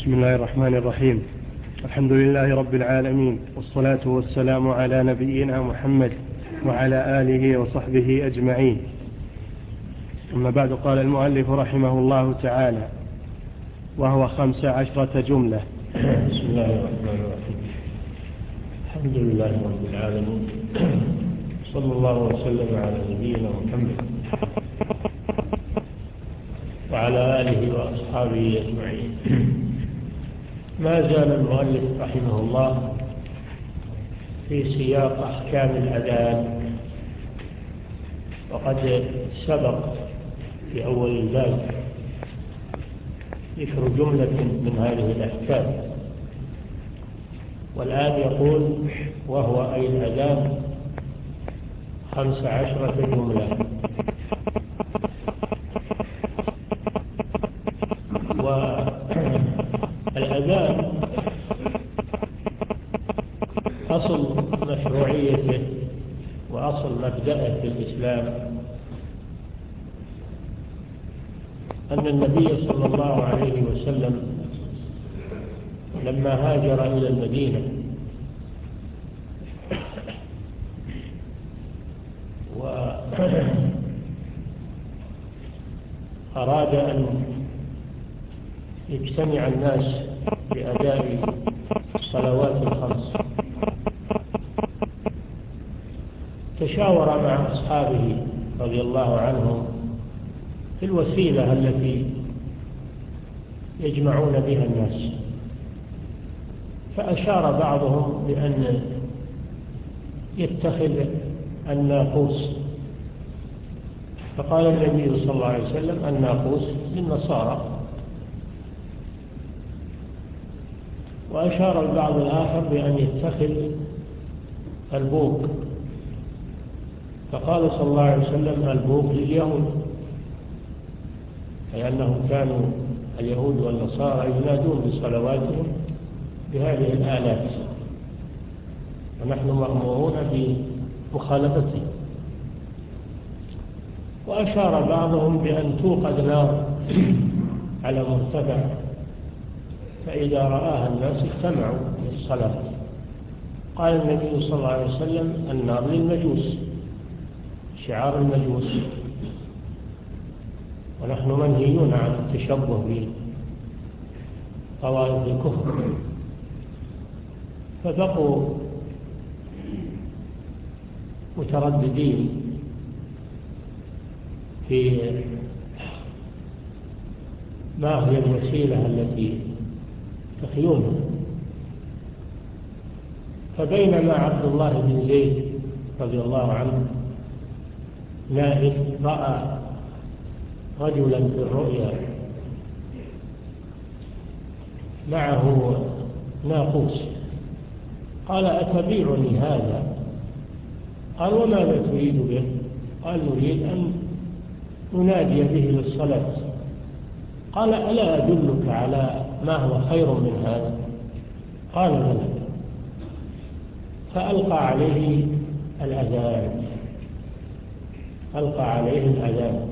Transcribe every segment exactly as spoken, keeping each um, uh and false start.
بسم الله الرحمن الرحيم. الحمد لله رب العالمين، والصلاة والسلام على نبينا محمد وعلى آله وصحبه أجمعين. أما بعد، قال المؤلف رحمه الله تعالى: وهو خمس عشرة جملة. بسم الله الرحمن الرحيم. الحمد لله رب العالمين، صلى الله وسلم على نبينا محمد وعلى آله وأصحابه أجمعين. ما زال المؤلف رحمه الله في سياق أحكام الأذان، وقد سبق في أول الباب ذكر جملة من هذه الأحكام، والآن يقول: وهو أي الأذان خمس عشرة جملة. والأذان أصل مشروعيته وأصل مبدأه في الإسلام أن النبي صلى الله عليه وسلم لما هاجر إلى المدينة وأراد أن يجتمع الناس بأداء الصلوات الخمس، تشاور مع أصحابه رضي الله عنهم في الوسيلة التي يجمعون بها الناس، فأشار بعضهم بأن يتخذ الناقوس، فقال النبي صلى الله عليه وسلم: الناقوس للنصارى. وأشار البعض الآخر بأن يتخذ البوق، فقال صلى الله عليه وسلم: البوق لليهود، لأنهم كانوا اليهود والنصارى ينادون بصلواتهم بهذه الآلات، ونحن مأمورون بمخالفته. وأشار بعضهم بأن توقد نار على مرتفع، فإذا رآها الناس اجتمعوا للصلاة. قال النبي صلى الله عليه وسلم: النار للمجوس، شعار المجوس، ونحن منهيون عن التشبه بطوائف الكفر. فبقوا مترددين في ما هي الوسيلة التي تخيونهم. فبينما عبد الله بن زيد رضي الله عنه نائم، رأى رجلا في الرؤيا معه ناقوس، قال: أتبيعني هذا؟ قال: وماذا تريد به؟ قال: نريد أن ننادي به للصلاة. قال: ألا أدلك على ما هو خير من هذا؟ قال: بلى. فألقى عليه الأذان، ألقى عليه الأذان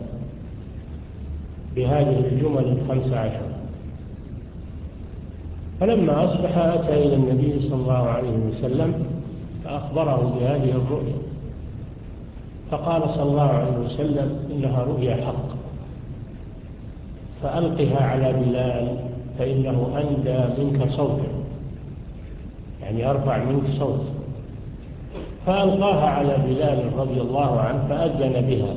بهذه الجمل الخمس عشر. فلما أصبح أتى إلى النبي صلى الله عليه وسلم فأخبره بهذه الرؤيا، فقال صلى الله عليه وسلم: إنها رؤيا حق، فألقها على بلال فإنه أندى منك صوتا، يعني أرفع منك صوت. فألقاها على بلال رضي الله عنه فأذن بها.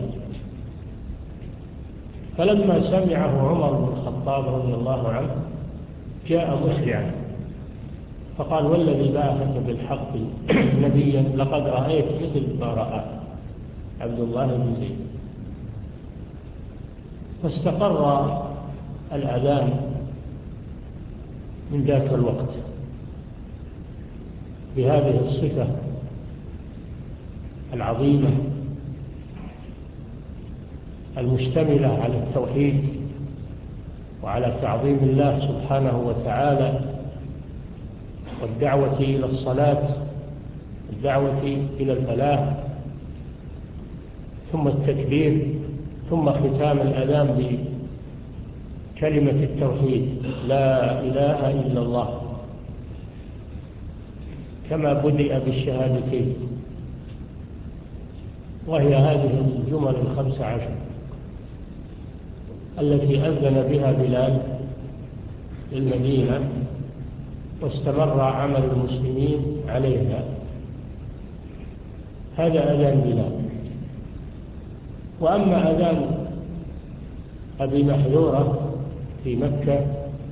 فلما سمعه عمر بن الخطاب رضي الله عنه جاء مسرعا فقال: والذي بعثك بالحق نبيا لقد رأيت مثل ما رأى عبد الله بن زيد. فاستقر الأذان من ذاك الوقت بهذه الصفة العظيمة المشتملة على التوحيد وعلى تعظيم الله سبحانه وتعالى، والدعوة إلى الصلاة، الدعوة إلى الفلاح، ثم التكبير، ثم ختام الأذان كلمة التوحيد لا إله إلا الله، كما بدأ بالشهادتين، وهي هذه الجمل الخمس عشر التي أذن بها بلال للمدينة واستمر عمل المسلمين عليها. هذا أذان بلال. وأما أذان أبي محذورة في مكة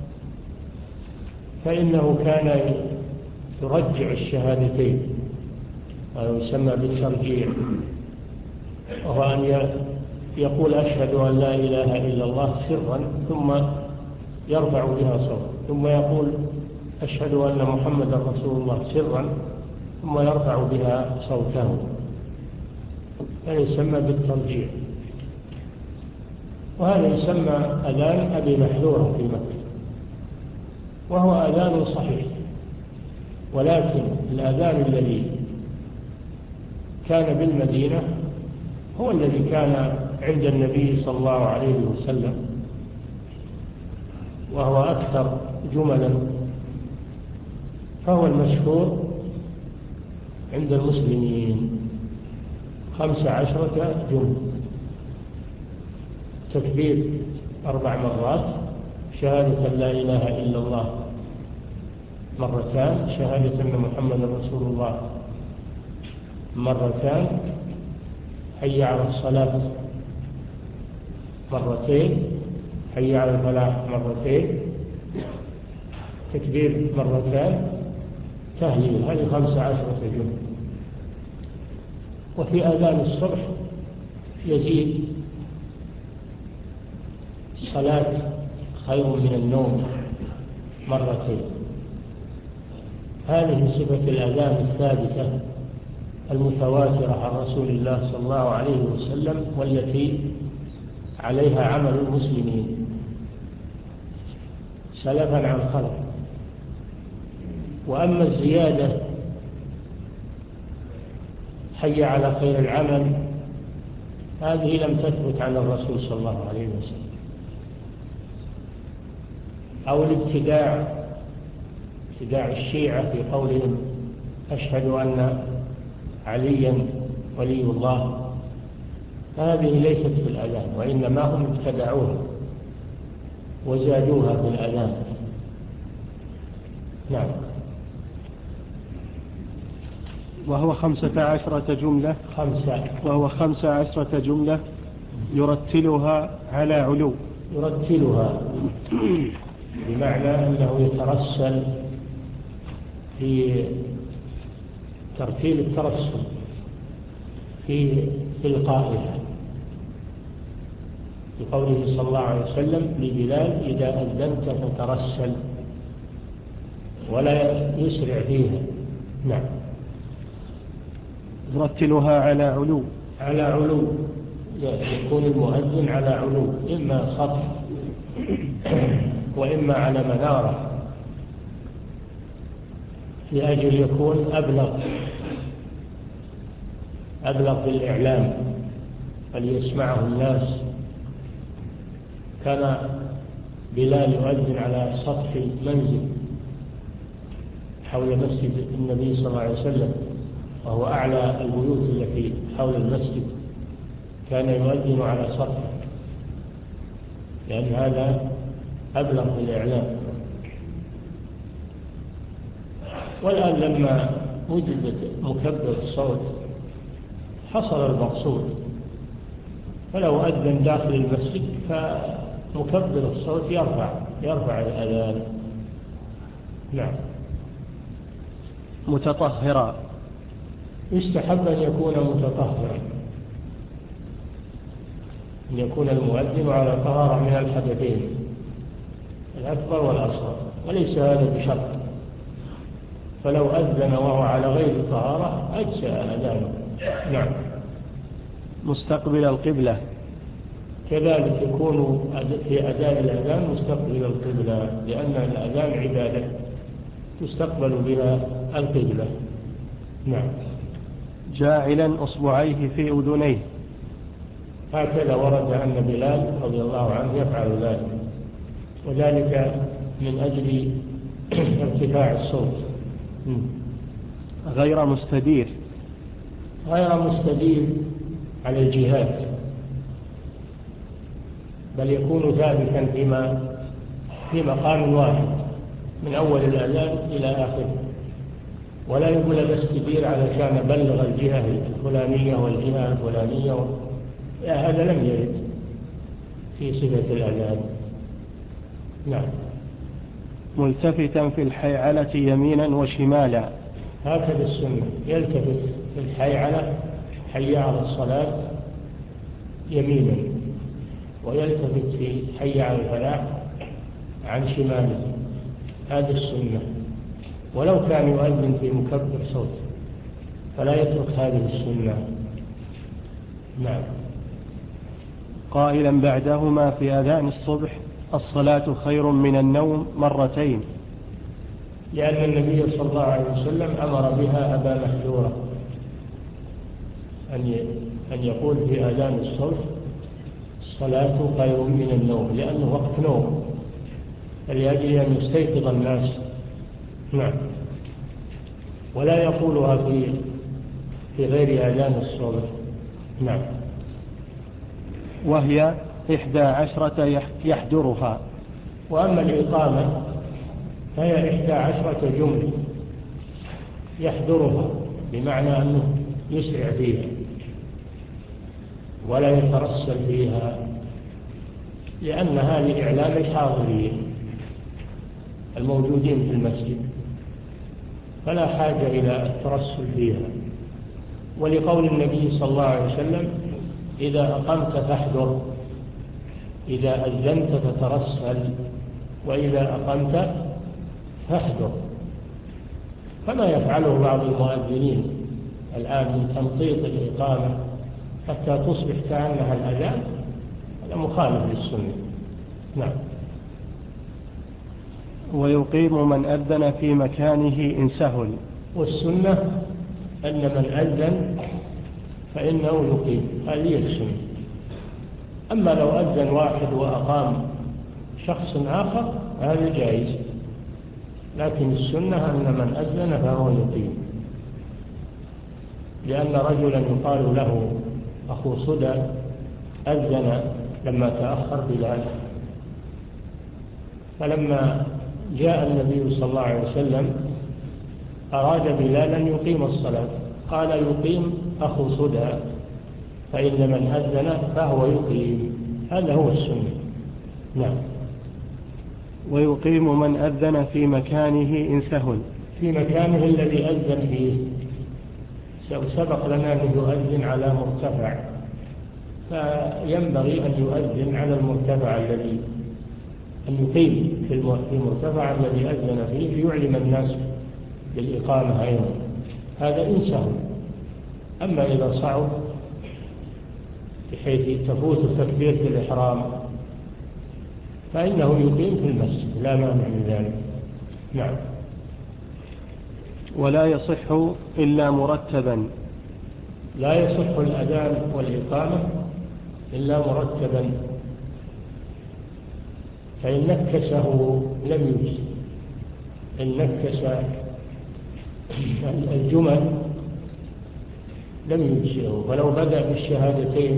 فإنه كان يرجع الشهادتين ويسمى بالترجيع، وهو أن يقول أشهد أن لا إله إلا الله سرا ثم يرفع بها صوت، ثم يقول أشهد أن محمد رسول الله سرا ثم يرفع بها صوته، هذا يسمى بالترجيع. وهذا يسمى أذان أبي محذورة في مكة، وهو أذان صحيح. ولكن الأذان الذي كان بالمدينة هو الذي كان عند النبي صلى الله عليه وسلم، وهو أكثر جملا، فهو المشهور عند المسلمين خمس عشرة جملة: تكبير أربع مرات، شهادة لا إله إلا الله مرتان، شهادة أن محمد رسول الله مرتان، حي على الصلاة مرتين، حي على الفلاح مرتين، تكبير مرتان، تهليل. هذه خمس عشرة جملة. وفي أذان الصبح يزيد: الصلاة خير من النوم مرتين. هذه صفة الأذان الثابتة المتواترة عن رسول الله صلى الله عليه وسلم، والتي عليها عمل المسلمين سلفا عن خلف. وأما الزيادة حي على خير العمل، هذه لم تثبت عن الرسول صلى الله عليه وسلم. أو الابتداع، ابتداع الشيعة في قولهم أشهد أن عليا ولي الله، هذه ليست في الأذان، وإنما هم ابتدعوها وزادوها في الأذان. نعم. وهو خمسة عشرة جملة خمسة وهو خمسة عشرة جملة يرتلها على علو. يرتلها بمعنى أنه يترسل في ترتيل الترسل في إلقائها، بقوله صلى الله عليه وسلم لبلال: إذا أذنت فترسل، ولا يسرع فيها. نعم. يرتلها على علو. على علو، يكون المؤذن على علو، إما سطح وإما على منارة، لأجل يكون أبلغ أبلغ بالإعلام فليسمعه الناس. كان بلال يؤذن على سطح منزل حول مسجد النبي صلى الله عليه وسلم، وهو أعلى البيوت التي حول المسجد، كان يؤذن على سطح، لأن هذا أبلغ بالإعلام. والآن لما وجدت مكبر الصوت حصل المقصود، فلو أذن داخل المسجد فمكبر الصوت يرفع يرفع الأذان. نعم. متطهرا، يستحب أن يكون متطهرا، أن يكون المؤذن على طهارة من الحدثين الأكبر والأصغر، وليس هذا بشرط. فلو أذن وهو على غير طهارة أجزأ أذانه. نعم. مستقبل القبلة، كذلك يكون في أداء الأذان مستقبل القبلة، لأن الأذان عبادة تستقبل بها القبلة. نعم. جاعلا أصبعيه في أذنيه، هكذا ورد أن بلال رضي الله عنه يفعل ذلك، وذلك من أجل ارتفاع الصوت. غير مستدير غير مستدير على الجهات، بل يكون ثابتا فيما في مقام واحد من أول الأذان إلى آخره، ولا يقول الاستدير علشان أبلغ الجهة الفلانية والجهة الفلانية و... هذا لم يرد في صفة الأذان. نعم. ملتفتا في الحيعلة يمينا وشمالا، هكذا السنة، يلتفت في الحيعلة، حي على الصلاة، يمينا، ويلتفت في حي على الفلاح عن شماله، هذا السنة، ولو كان يؤذن في مكبر صوت فلا يترك هذه السنة. نعم. قائلا بعدهما في أذان الصبح: الصلاة خير من النوم مرتين، لأن النبي صلى الله عليه وسلم أمر بها أبا محذورة أن يقول في أذان الصبح: الصلاة خير من النوم، لأنه وقت نوم، فلأجل أن يستيقظ الناس. نعم. ولا يقولها في في غير أذان الصبح. نعم. وهي إحدى عشرة يحدرها. وأما الإقامة فهي إحدى عشرة جملة يحدرها، بمعنى أنه يسرع فيها ولا يترسل فيها، لأنها لإعلام الحاضرين الموجودين في المسجد، فلا حاجة إلى الترسل فيها. ولقول النبي صلى الله عليه وسلم: إذا أقمت فاحذر، إذا أذنت فترسل، وإذا أقمت فاحذر. كما يفعله بعض المؤذنين الآن من تمطيط الإقامة حتى تصبح كأنها الأذان، هذا مخالف للسنة. نعم. ويقيم من أذن في مكانه إن سهل. والسنة أن من أذن فإنه يقيم، هذه السنة. أما لو أذن واحد وأقام شخص آخر هذا جائز، لكن السنة أن من أذن فهو يقيم، لأن رجلا يقال له أخو صدى أذن لما تأخر بلال، فلما جاء النبي صلى الله عليه وسلم أراد بلالا يقيم الصلاة، قال: يقيم أخو صدى، فإن من أذن فهو يقيم، هذا هو السنة. نعم. ويقيم من أذن في مكانه إن سهل. في مكانه الذي أذن فيه. سبق لنا أن يؤذن على مرتفع، فينبغي أن يؤذن على المرتفع الذي أن يقيم في المرتفع الذي أذن فيه ليعلم الناس بالإقامة أيضا، هذا إن سهل. أما إذا صعب بحيث تفوت تكبيرة الإحرام فإنه يقيم في المسجد، لا مانع من ذلك. نعم. ولا يصح إلا مرتبا. لا يصح الأذان والإقامة إلا مرتبا، فإن نكسه لم يجز. إن نكس الجمل لم يجزئه، ولو بدأ بالشهادتين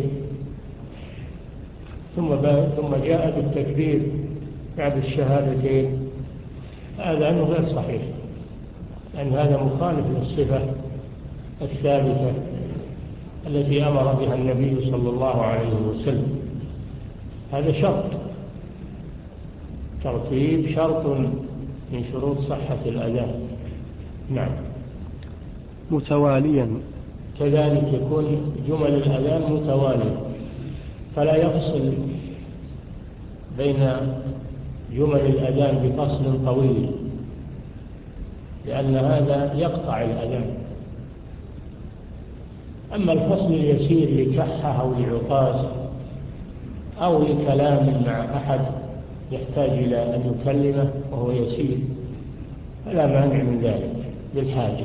ثم ثم جاء بالتكبير بعد الشهادتين هذا أنه غير صحيح، لأن هذا مخالف للصفة الثابتة التي أمر بها النبي صلى الله عليه وسلم. هذا شرط، ترتيب شرط من شروط صحة الأذان. نعم. متواليا، كذلك يكون جمل الأذان متوالية، فلا يفصل بين جمل الأذان بفصل طويل، لأن هذا يقطع الأذان. أما الفصل اليسير لكحة أو لعطاس أو لكلام مع أحد يحتاج إلى أن يكلمه وهو يسير فلا مانع من ذلك للحاجة،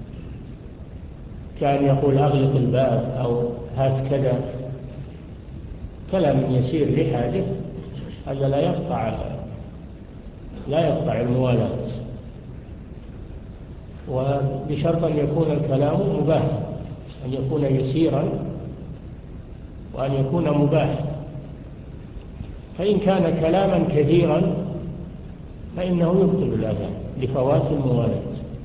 كان يقول أغلق الباب أو هات كذا، كلام يسير لحاجة، هذا لا يقطع لا يقطع الموالاة، وبشرط أن يكون الكلام مباح، أن يكون يسيرا وأن يكون مباح. فإن كان كلاما كثيرا فإنه يبطل الأذان لفوات الموالاة،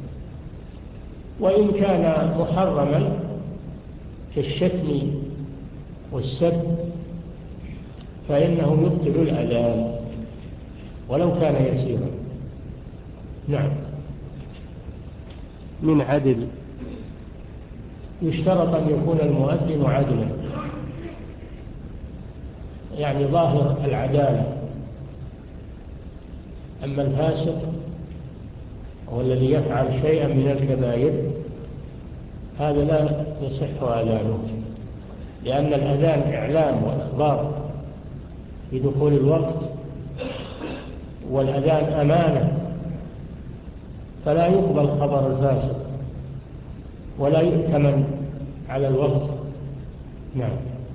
وإن كان محرما كالشتم والسب فإنه يبطل الأذان ولو كان يسيرا. نعم. من عدل، يشترط أن يكون المؤذن عدلا، يعني ظاهر العدالة. أما الفاسق هو الذي يفعل شيئا من الكبائر هذا لا يصح أذانه، لأن الأذان إعلام وإخبار بدخول الوقت، والأذان أمانة، فلا يقبل خبر الفاسق ولا يؤتمن على الوقت. نعم.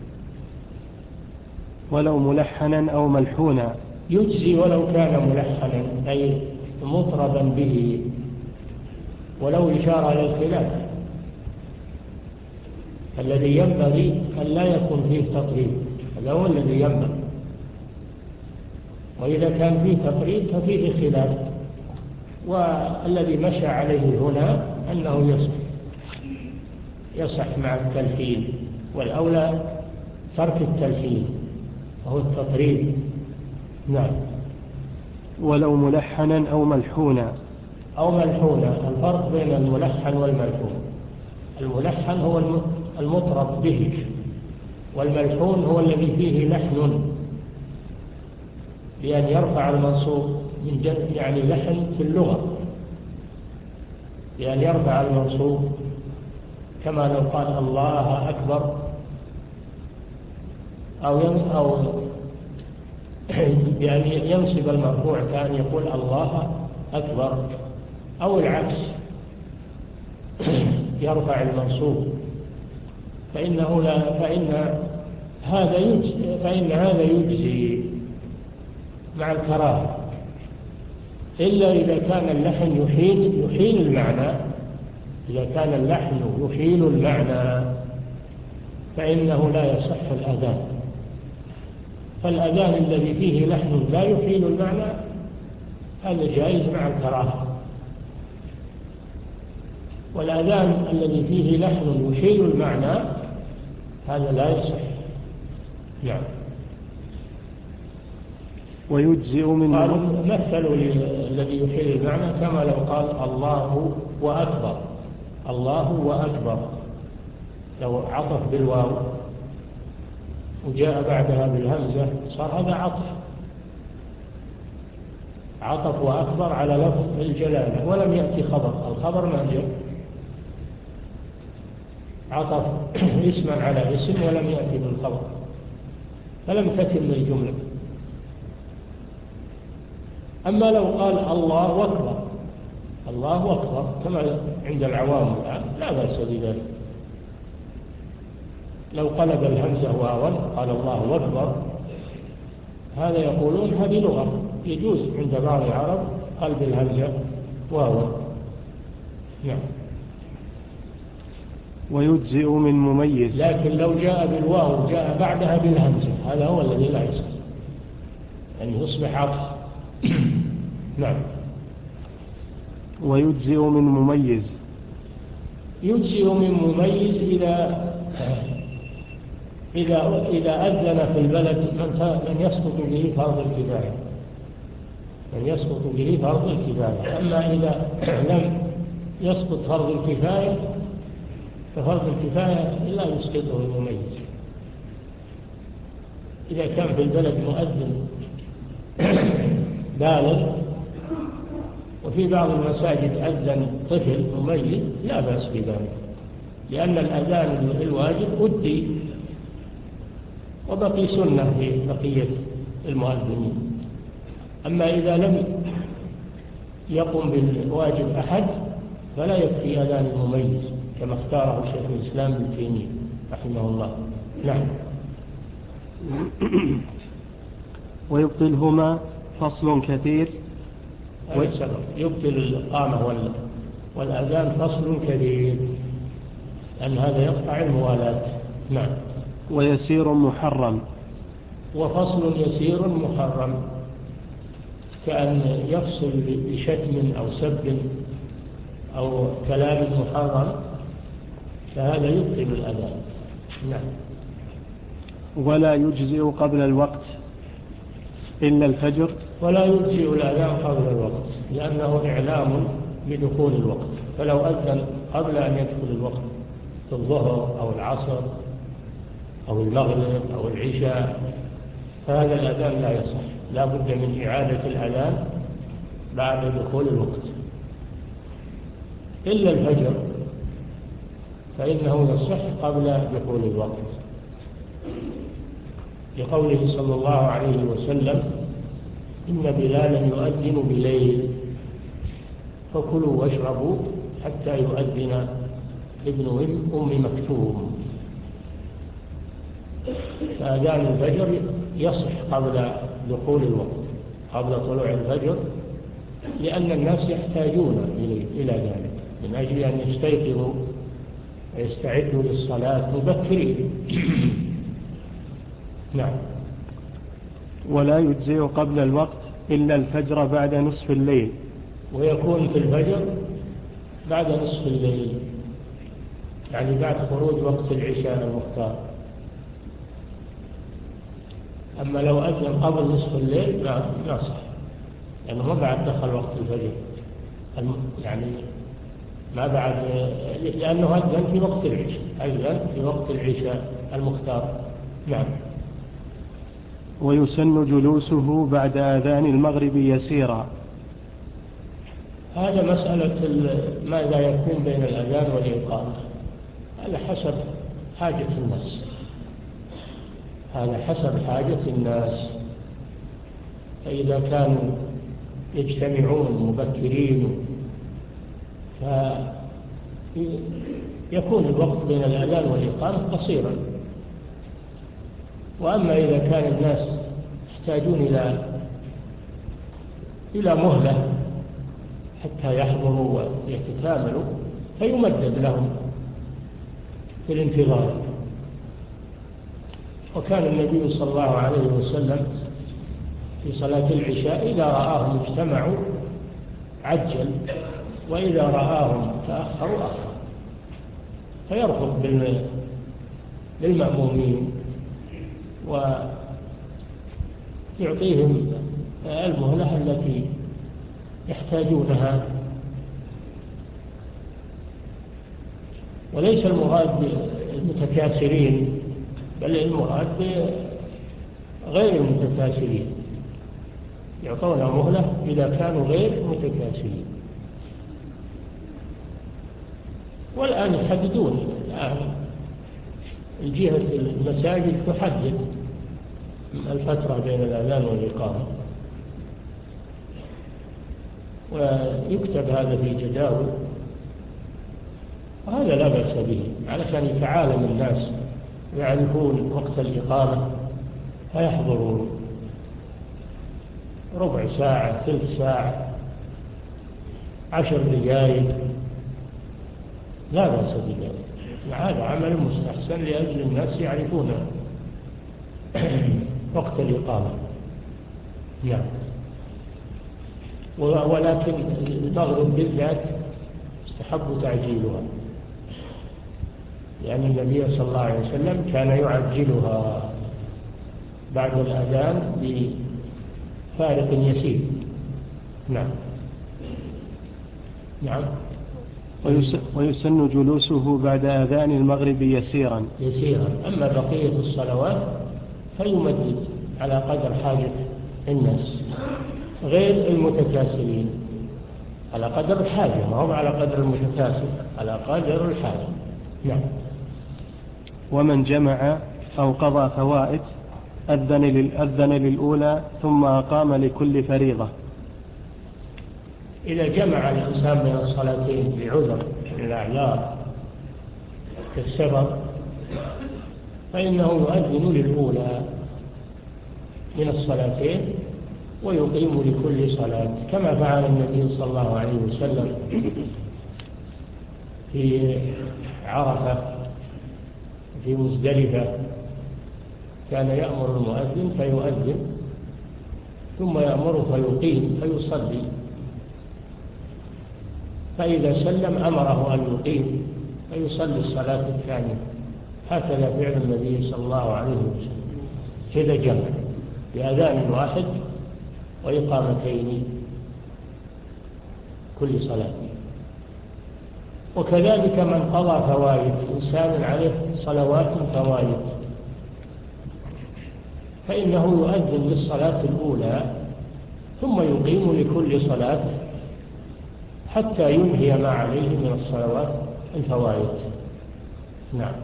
ولو ملحنا أو ملحونا، يجزي ولو كان ملحنا أي مطربا به، ولو إشارة إلى الخلاف. الذي ينبغي أن لا يكون فيه تطريب، هذا هو الذي ينبغي، وإذا كان فيه تطريب ففيه خلاف. والذي مشى عليه هنا أنه يصح يصح مع التلحين، والأولى ترك التلحين وهو التطريب. نعم. ولو ملحنا أو ملحونا. أو ملحونا، الفرق بين الملحن والملحون: الملحن هو المطرب به، والملحون هو الذي فيه لحن، لأن يرفع المنصوب من جد، يعني لحن في اللغة، لأن يرفع المنصوب كما لو قال الله أكبر، أو أو يعني ينصب المرفوع كأن يقول الله أكبر، أو العكس يرفع المنصوب، فإنه لا فإن هذا يجزي فإن هذا يجزي مع الكراهة، إلا إذا كان اللحن يحيل يحيل المعنى. إذا كان اللحن يحيل المعنى فإنه لا يصح الأذان. فالأذان الذي فيه لحن لا يحيل المعنى هذا جائز مع الكراهة، والأذان الذي فيه لحن يحيل المعنى هذا لا يصح. نعم. ويجزئ من قالوا مثلوا الذي يحيل المعنى كما لو قال الله وأكبر، الله وأكبر، لو عطف بالواو وجاء بعدها بالهمزة صار هذا عطف عطف وأكبر على لفظ الجلالة، ولم يأتي خبر، الخبر ما جاء، عطف اسما على اسم ولم يأتي بالخبر، فلم تتم الجملة. أما لو قال الله أكبر، الله أكبر كما عند العوام الآن لا بأس بذلك. لو قلب الهمزة واوا قال الله أكبر، هذا يقولون هذه لغة يجوز عند بعض العرب قلب الهمزة واوا. نعم. ويجزئ من مميز، لكن لو جاء بالواو جاء بعدها بالهمزة هذا هو الذي لا يصح، يعني يصبح عطف. نعم. ويجزئ من مميز، يجزئ من مميز إذا إذا إذا أذن في البلد من يسقط به فرض الكفاية، من يسقط به فرض الكفاية. أما إذا لم يسقط فرض الكفاية ففرض الكفاية لا يسقطه المميز. إذا كان في البلد مؤذن بالغ، وفي بعض المساجد أذن طفل مميز لا بأس بذلك، لأن الأذان الواجب أدي وبقي سنة في بقية المؤذنين. أما إذا لم يقم بالواجب أحد فلا يكفي أذان المميز كما اختاره شيخ الإسلام ابن تيمية رحمه الله. نعم. ويبطلهما فصل كثير هذا السبب يبطل الإقامة والأذان فصل كبير، أن هذا يقطع الموالاة. نعم. ويسير محرم. وفصل يسير محرم كأن يفصل بشتم أو سب أو كلام محرم، فهذا يبطل الأذان. نعم. ولا يجزئ قبل الوقت إلا الفجر. ولا يجزئ الأذان قبل الوقت لأنه إعلام بدخول الوقت، فلو أذن قبل أن يدخل الوقت في الظهر أو العصر أو المغرب أو العشاء فهذا الأذان لا يصح، لا بد من إعادة الأذان بعد دخول الوقت. إلا الفجر فإنه يصح قبل دخول الوقت، لقوله صلى الله عليه وسلم: إن بلالا يؤذن بليل فكلوا واشربوا حتى يؤذن ابن أم مكتوم. فأذان الفجر يصح قبل دخول الوقت، قبل طلوع الفجر، لأن الناس يحتاجون إلى ذلك من أجل أن يستيقظوا ويستعدوا للصلاة مبكرين. نعم. ولا يجزئ قبل الوقت إلا الفجر بعد نصف الليل. ويكون في الفجر بعد نصف الليل، يعني بعد خروج وقت العشاء المختار. أما لو أذن قبل نصف الليل لا صح، لأنه ما بعد دخل وقت الفجر، يعني ما بعد، لأنه أذن في وقت العشاء، أذن في وقت العشاء المختار. نعم. ويسن جلوسه بعد آذان المغرب يسيرا. هذا مسألة ماذا يكون بين الأذان والإقامة، هذا حسب حاجة الناس، هذا حسب حاجة الناس. فإذا كانوا يجتمعون مبكرين فيكون الوقت بين الأذان والإقامة قصيرا. وأما إذا كان الناس يحتاجون إلى إلى مهلة حتى يحضروا ويتكاملوا فيمدد لهم في الانتظار. وكان النبي صلى الله عليه وسلم في صلاة العشاء إذا رآهم اجتمعوا عجل، وإذا رآهم تأخروا أخر، فيرفق بالمأمومين ويعطيهم المهلة التي يحتاجونها. وليس المراد بالمتكاسرين، بل المراد غير المتكاسرين، يعطون مهلة إذا كانوا غير متكاسرين. والآن يحددون، الآن الجهة المساجد تحدد الفترة بين الأذان والإقامة، ويكتب هذا في جداول، وهذا لا بأس به علشان يتعالم الناس ويعرفون وقت الإقامة فيحضرون ربع ساعة، ثلث ساعة، عشر دقائق، لا بأس بذلك. هذا عمل مستحسن لأجل الناس يعرفون وقت الإقامة. نعم. ولكن المغرب بالذات استحب تعجيلها، لأن النبي صلى الله عليه وسلم كان يعجلها بعد الأذان بفارق يسير. نعم. نعم. ويسن جلوسه بعد آذان المغرب يسيرا يسيرا. أما بقية الصلوات فيمدد على قدر حاجة الناس، غير المتكاسلين، على قدر الحاجة، ما هو على قدر المتكاسل، على قدر الحاجة. نعم. ومن جمع أو قضى فوائد أذن للأولى ثم أقام لكل فريضة. إذا جمع الإنسان بين الصلاتين بعذر من الأعذار كالسفر فإنه يؤذن للأولى من الصلاتين ويقيم لكل صلاة، كما فعل النبي صلى الله عليه وسلم في عرفة في مزدلفة، كان يأمر المؤذن فيؤذن ثم يأمره فيقيم فيصلي، فإذا سلم أمره أن يقيم فيصلي الصلاة الثانية. هكذا فعل النبي صلى الله عليه وسلم، كذا جمع بأذان واحد وإقامتين كل صلاة. وكذلك من قضى فوائد، إنسان عليه صلوات فوائد، فإنه يؤذن للصلاة الأولى ثم يقيم لكل صلاة حتى ينهي ما عليه من الصلوات الفوائد. نعم.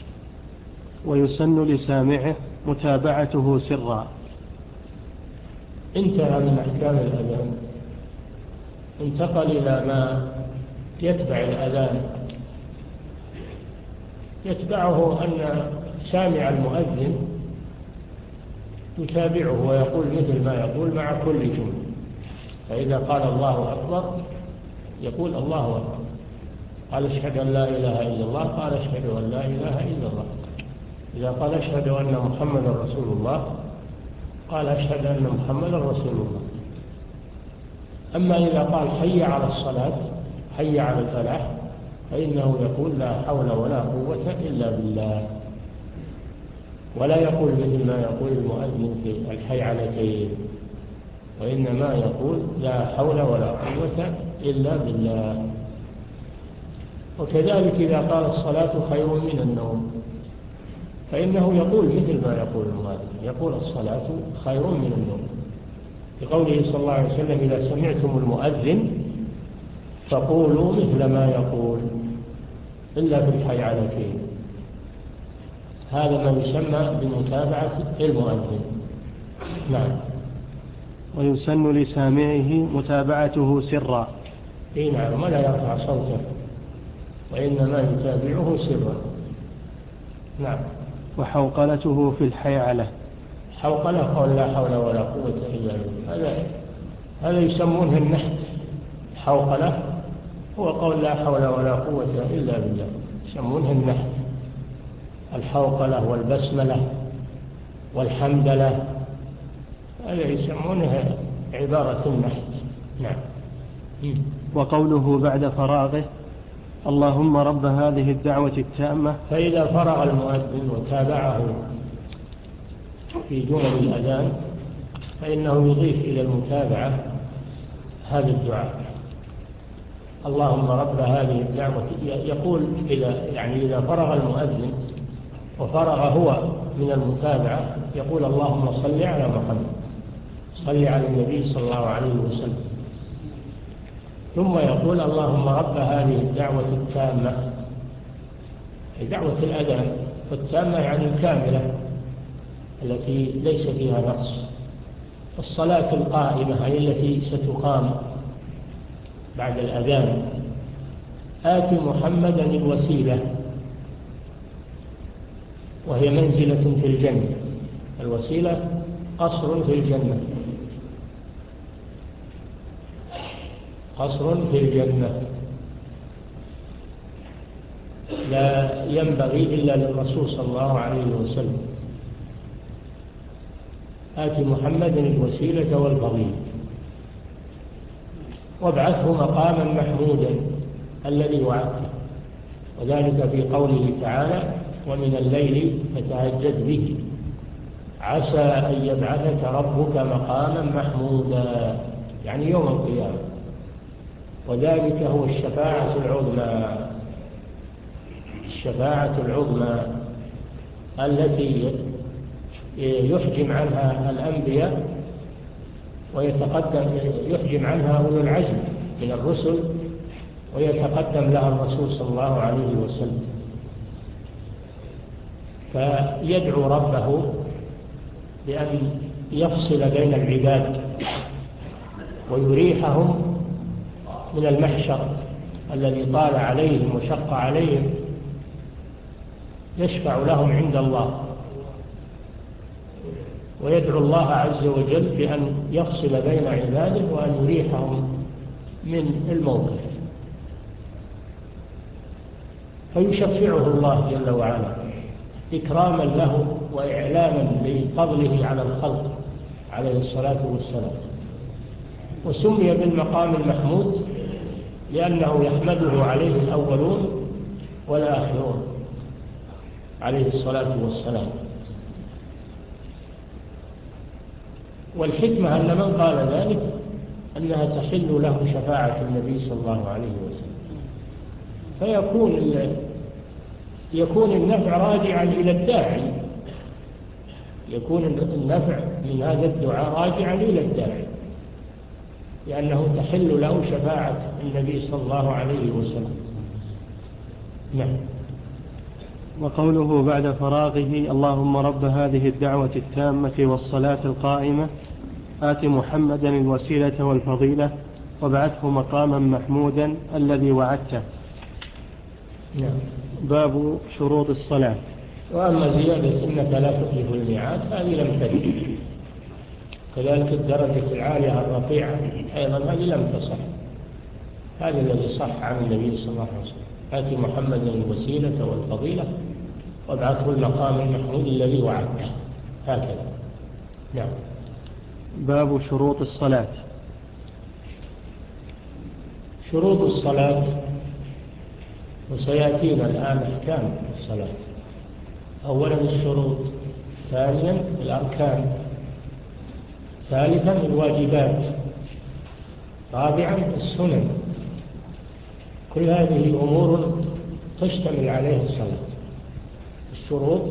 ويسن لسامعه متابعته سرا. انتهى من أحكام الأذان، انتقل إلى ما يتبع الأذان. يتبعه أن سامع المؤذن يتابعه ويقول مثل ما يقول مع كل جملة، فإذا قال الله أكبر يقول الله أكبر، قال اشهد أن لا إله إلا الله قال اشهد أن لا إله إلا الله، إذا قال اشهد أن محمد رسول الله قال اشهد أن محمد رسول الله. أما إذا قال حي على الصلاة حي على الفلاح فإنه يقول لا حول ولا قوة إلا بالله، ولا يقول مثل ما يقول المؤذن في الحيعلتين، وإنما يقول لا حول ولا قوة إلا بالله. وكذلك إذا قال الصلاة خير من النوم فإنه يقول مثل ما يقول المؤذن، يقول الصلاة خير من النوم، بقوله صلى الله عليه وسلم إذا سمعتم المؤذن فقولوا مثل ما يقول إلا في الحيعلتين. هذا ما يسمى بمتابعة المؤذن. نعم. ويسن لسامعه متابعته سرا. إيه نعم، ولا يرفع صوته وإنما يتابعه سرا. نعم. وحوقلته في الحيعلة. حوقلة قول لا حول ولا قوة إلا بالله، هذا هذا يسمونه النحت. حوقلة هو قول لا حول ولا قوة إلا بالله، يسمونه النحت. الحوقلة والبسملة والحمدلة هذا يسمونها عبارة النحت. نعم. وقوله بعد فراغه اللهم رب هذه الدعوة التامة. فإذا فرغ المؤذن وتابعه في جمل الأذان فإنه يضيف إلى المتابعة هذا الدعاء اللهم رب هذه الدعوة. يقول إذا يعني إذا فرغ المؤذن وفرغ هو من المتابعة يقول اللهم صل على محمد، صل على النبي صلى الله عليه وسلم، ثم يقول اللهم رب هذه الدعوة التامة، دعوة الأذان، والتامة يعني الكاملة التي ليس فيها نقص. الصلاة القائمة هي التي ستقام بعد الأذان. آت محمدا الوسيلة وهي منزلة في الجنة، الوسيلة قصر في الجنة، قصر في الجنة لا ينبغي إلا للرسول صلى الله عليه وسلم. آت محمدا الوسيلة والفضيلة وابعثه مقاما محمودا الذي وعدته، وذلك في قوله تعالى ومن الليل فتهجد به عسى أن يبعثك ربك مقاما محمودا، يعني يوم القيامة، وذلك هو الشفاعة العظمى، الشفاعة العظمى التي يحجم عنها الأنبياء ويتقدم يحجم عنها أولو العزم من الرسل ويتقدم لها الرسول صلى الله عليه وسلم، فيدعو ربه بأن يفصل بين العباد ويريحهم من المحشر الذي طال عليهم وشق عليهم، يشفع لهم عند الله ويدعو الله عز وجل بأن يفصل بين عباده وأن يريحهم من الموقف، فيشفعه الله جل وعلا إكراما له وإعلاما لفضله على الخلق عليه الصلاة والسلام. وسمي بالمقام المحمود لأنه يحمده عليه الأولون والآخرون عليه الصلاة والسلام. والحكمة أن من قال ذلك أنها تحل له شفاعة النبي صلى الله عليه وسلم، فيكون يكون النفع راجعا إلى الداعي، يكون النفع من هذا الدعاء راجعا إلى الداعي، لأنه تحل له شفاعة النبي صلى الله عليه وسلم. نعم. وقوله بعد فراغه: اللهم رب هذه الدعوة التامة والصلاة القائمة آت محمدا الوسيلة والفضيلة وابعثه مقاما محمودا الذي وعدته. نعم. باب شروط الصلاة. وأما زيادة إنك لا تخلف الميعاد هذه لم ترد، كذلك الدرجة العالية الرفيعة أيضا هذه لم تصح. هذا الذي صح عن النبي صلى الله عليه وسلم: آت محمدا الوسيلة والفضيلة وابعثه المقام المحمود الذي وعدته، هكذا. نعم. باب شروط الصلاة. شروط الصلاة، وسيأتينا الآن أحكام الصلاة. أولا الشروط، ثانيا الأركان، ثالثا الواجبات، رابعا السنن. كل هذه أمور تشتمل عليها الصلاة: الشروط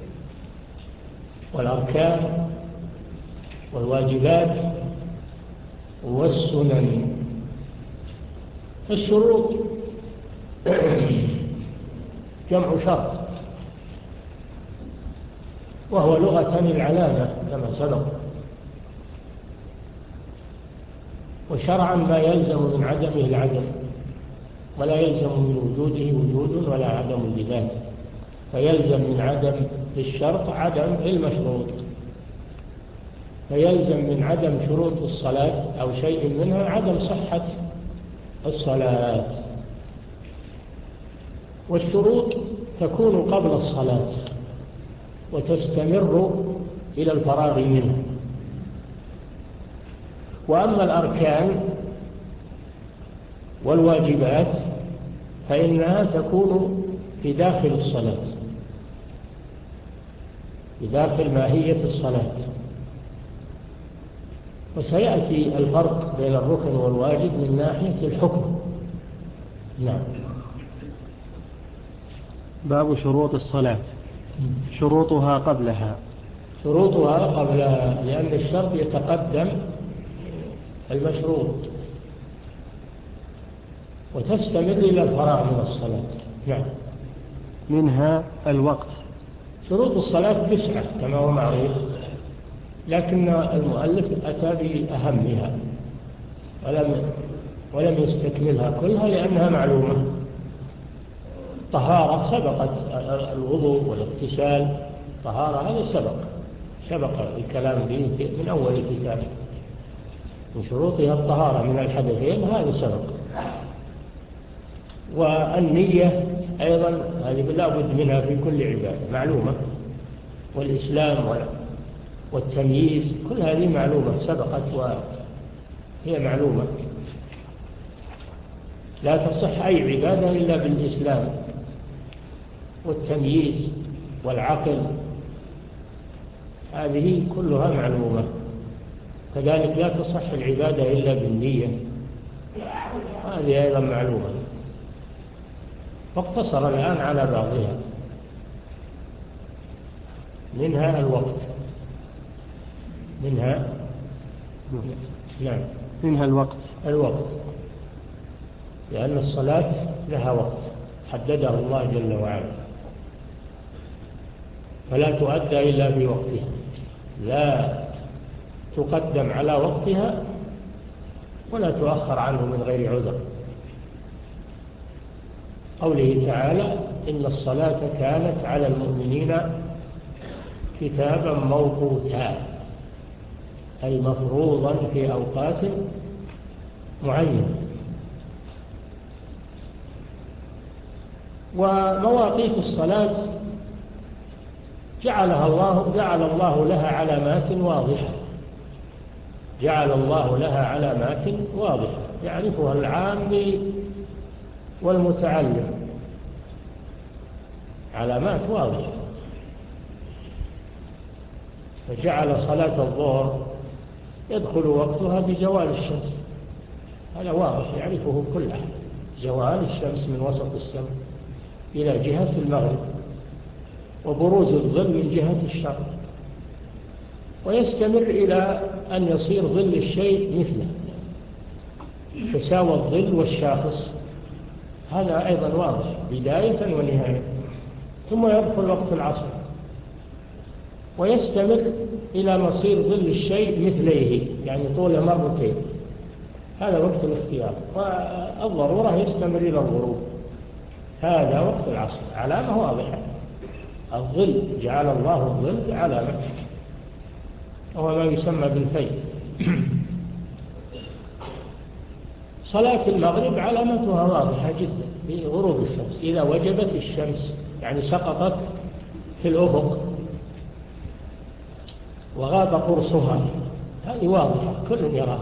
والأركان والواجبات والسنن. الشروط جمع شرط، وهو لغة العلامة كما سبق، وشرعا ما يلزم من عدمه العدم، ولا يلزم من وجوده وجود ولا عدم بذاته، فيلزم من عدم الشرط عدم المشروط، فيلزم من عدم شروط الصلاة أو شيء منها عدم صحة الصلاة. والشروط تكون قبل الصلاة وتستمر إلى الفراغ منها. وأما الأركان والواجبات فإنها تكون في داخل الصلاة، في داخل ماهية الصلاة. وسيأتي الفرق بين الركن والواجب من ناحية الحكم. نعم. باب شروط الصلاة. شروطها قبلها. شروطها قبلها، لأن الشرط يتقدم المشروط وتستمر إلى الفراغ من الصلاة. نعم. منها الوقت. شروط الصلاة تسعة كما هو معروف، لكن المؤلف أتى بأهمها ولم ولم يستكملها كلها لأنها معلومة. طهارة سبقت، الوضوء والاغتسال، طهارة هذا سبق سبق الكلام به من أول الكتاب. من شروطها الطهارة من الحدثين، هذا سبق. والنية أيضا هذه لا بد منها في كل عبادة، معلومة. والإسلام والتمييز كل هذه معلومة سبقت وهي معلومة. لا تصح أي عبادة إلا بالإسلام والتمييز والعقل، هذه كلها معلومة. كذلك لا تصح العبادة إلا بالنية، هذه أيضا معلومة. واقتصر الآن على بعضها. منها الوقت. منها نعم منها الوقت. الوقت لأن الصلاة لها وقت حدده الله جل وعلا، فلا تؤدى إلا في وقتها، لا تقدم على وقتها ولا تؤخر عنه من غير عذر. قوله تعالى: إن الصلاة كانت على المؤمنين كتابا موقوتا. أي مفروضا في أوقات معينة. ومواقيت الصلاة جعلها الله جعل الله لها علامات واضحة جعل الله لها علامات واضحة يعرفها العام والمتعلم، علامات واضحة. فجعل صلاة الظهر يدخل وقتها بزوال الشمس، هذا واضح يعرفه كل أحد، زوال الشمس من وسط السماء إلى جهة المغرب، وبروز الظل من جهة الشرق، ويستمر إلى أن يصير ظل الشيء مثله، تساوى الظل والشاخص، هذا أيضا واضح بداية ونهاية. ثم يدخل وقت العصر ويستمر إلى مصير ظل الشيء مثليه، يعني طوله مرتين، هذا وقت الاختيار. والضرورة يستمر إلى الغروب، هذا وقت العصر، علامة واضحة. الظل جعل الله الظل علامة، وهو ما يسمى بالفيء. صلاة المغرب علامتها واضحة جدا بغروب الشمس، إذا وجبت الشمس يعني سقطت في الأفق وغاب قرصها، هذه واضحة كل يراها.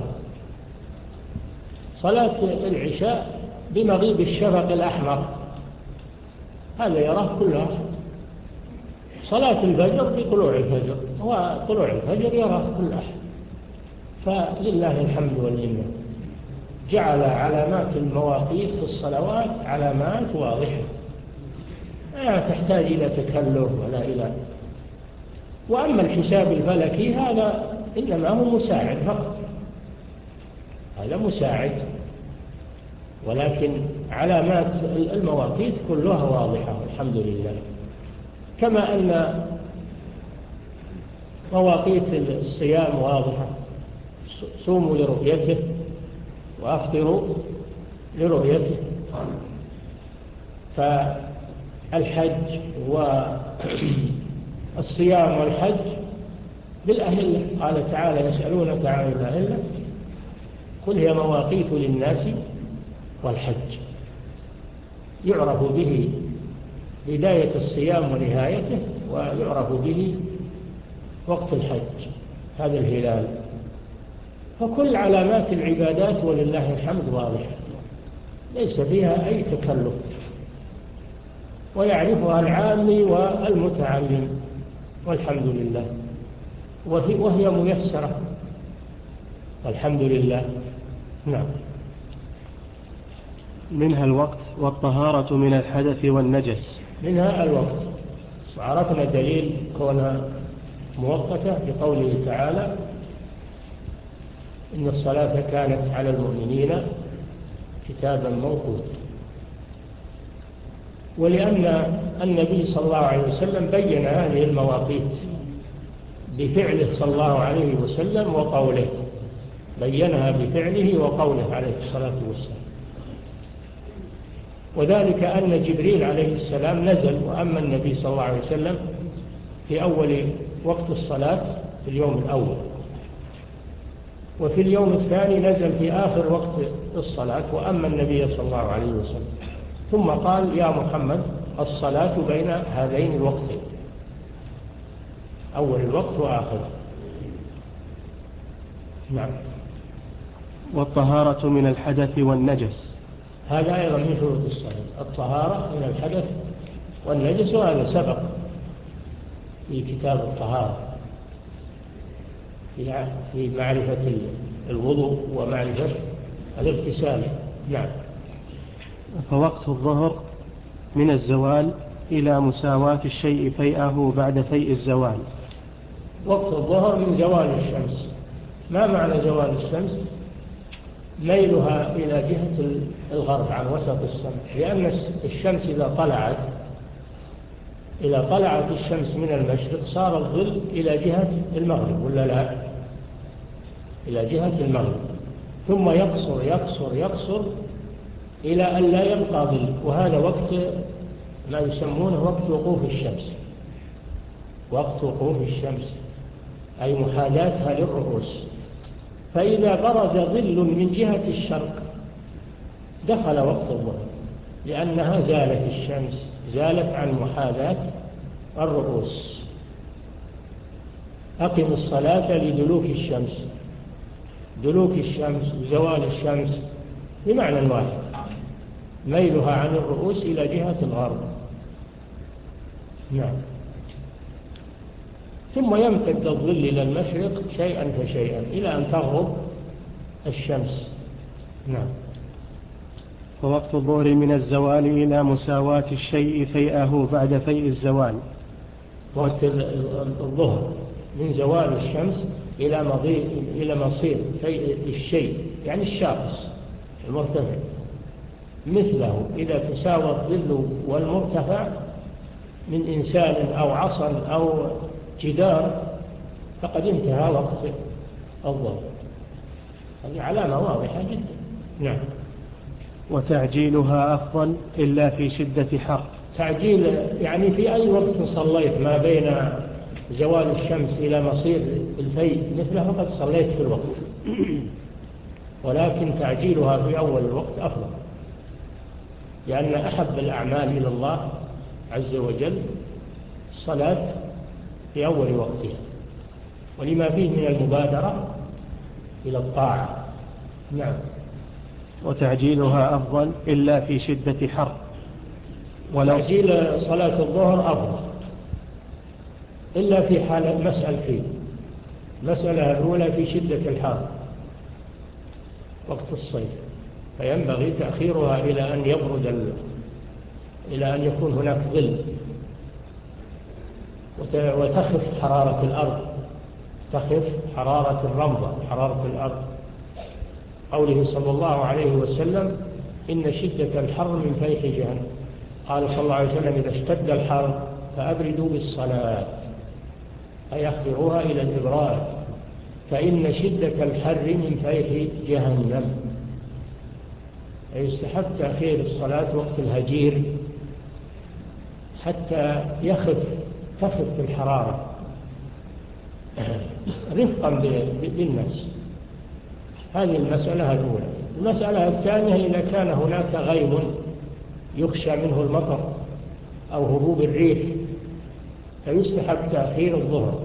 صلاة العشاء بمغيب الشفق الأحمر، هذا يراه كل أحد. صلاة الفجر بطلوع الفجر، وطلوع الفجر يراه كل أحد. فلله الحمد والمنة، جعل علامات المواقيت في الصلوات علامات واضحة، لا تحتاج إلى تكلف ولا إلى. وأما الحساب الفلكي هذا إنما هو مساعد فقط، هذا مساعد، ولكن علامات المواقيت كلها واضحة الحمد لله. كما أن مواقيت الصيام واضحة، صوموا لرؤيته وأفطروا لرؤيته. فالحج والصيام والحج بالأهلة، قال تعالى يسألونك عن الأهلة قل هي مواقيت للناس والحج، يعرف به بداية الصيام ونهايته، ويعرف به وقت الحج هذا الهلال. فكل علامات العبادات ولله الحمد واضحة، ليس فيها أي تكلف، ويعرفها العامي والمتعلم والحمد لله، وهي ميسرة والحمد لله. نعم. منها الوقت والطهارة من الحدث والنجس. منها الوقت، وعرفنا دليل كونها مؤقتة بقوله تعالى إن الصلاة كانت على المؤمنين كتابا موقوتا. ولأن النبي صلى الله عليه وسلم بين هذه المواقيت بفعله صلى الله عليه وسلم وقوله، بينها بفعله وقوله عليه الصلاة والسلام. وذلك أن جبريل عليه السلام نزل وأما النبي صلى الله عليه وسلم في أول وقت الصلاة في اليوم الأول، وفي اليوم الثاني نزل في آخر وقت الصلاة وأما النبي صلى الله عليه وسلم، ثم قال يا محمد الصلاة بين هذين الوقتين، أول الوقت وآخره. نعم. والطهارة من الحدث والنجس، هذا أيضا من شروط الصلاة، الطهارة من الحدث والنجس، وهذا سبق في كتاب الطهارة في معرفة الوضوء ومعرفة الاغتسال. نعم. فوقت الظهر من الزوال إلى مساواة الشيء فيئه بعد فيء الزوال. وقت الظهر من زوال الشمس. ما معنى زوال الشمس؟ ميلها إلى جهة الغرب عن وسط السماء، لأن الشمس إذا طلعت إذا طلعت الشمس من المشرق صار الظل إلى جهة المغرب ولا لا؟ إلى جهة المغرب، ثم يقصر يقصر يقصر إلى أن لا يبقى ظل، وهذا وقت ما يسمونه وقت وقوف الشمس. وقت وقوف الشمس أي محاذاتها للرؤوس. فإذا برز ظل من جهة الشرق دخل وقت الظهر، لأنها زالت الشمس، زالت عن محاذاة الرؤوس. أقم الصلاة لدلوك الشمس، دلوك الشمس وزوال الشمس بمعنى واحد، ميلها عن الرؤوس إلى جهة الغرب. نعم. ثم يمتد الظل إلى المشرق شيئا فشيئا إلى أن تغرب الشمس. نعم. ووقت الظهر من الزوال إلى مساواة الشيء فيئه بعد فيء الزوال. وقت الظهر من زوال الشمس إلى مضي إلى مصير فيء الشيء، يعني الشاخص المرتفع، مثله إذا تساوى الظل والمرتفع من إنسان أو عصا أو جدار فقد انتهى وقت الظهر. هذه علامة واضحة جدا. نعم. وتعجيلها أفضل إلا في شدة حر. تعجيل يعني في أي وقت صليت ما بين زوال الشمس إلى مصير الفيء مثله فقد صليت في الوقت، ولكن تعجيلها في أول الوقت أفضل، لأن أحب الأعمال إلى الله عز وجل الصلاة في أول وقتها، ولما فيه من المبادرة إلى الطاعة. نعم. وتعجيلها أفضل إلا في شدة حر. ولو تعجيل صلاة الظهر أفضل إلا في حال مسألتين. المسألة الأولى في شدة الحر وقت الصيف، فينبغي تأخيرها إلى أن يبرد ال... إلى أن يكون هناك ظل وت... وتخف حرارة الأرض، تخف حرارة الرمضة، حرارة الأرض. قوله صلى الله عليه وسلم إن شدة الحر من فيح جهنم. قال صلى الله عليه وسلم إذا اشتد الحر فأبردوا بالصلاة، أي أخروها إلى الإبراد، فإن شدة الحر من فيح جهنم. يستحب تأخير الصلاة وقت الهجير حتى يخف تخف الحرارة رفقا بالناس. هذه المسألة الأولى. المسألة الثانية إذا كان هناك غيم يخشى منه المطر أو هبوب الريح فيستحب تأخير الظهر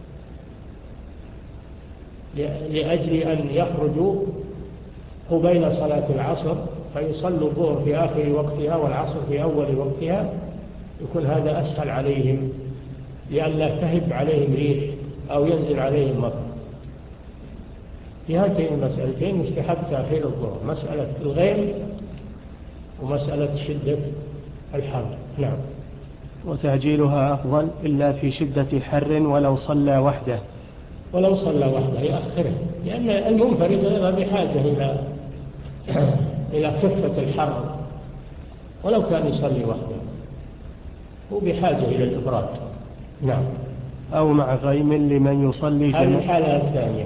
لأجل أن يخرجوا قبيل صلاة العصر فيصلوا الظهر في آخر وقتها والعصر في أول وقتها، يكون هذا أسهل عليهم لئلا تهب عليهم ريح أو ينزل عليهم مطر. في هاتين المسألتين يستحب تأخير الظهر، مسألة الغيم ومسألة شدة الحر. نعم. وتعجيلها أفضل إلا في شدة حر ولو صلى وحده. ولو صلى وحده يأخره، لأن المنفرد أيضا بحاجة إلى إلى خفة الحر، ولو كان يصلي وحده هو بحاجة إلى الإبراد. نعم. أو مع غيم لمن يصلي جماعة. هذه الحالة الثانية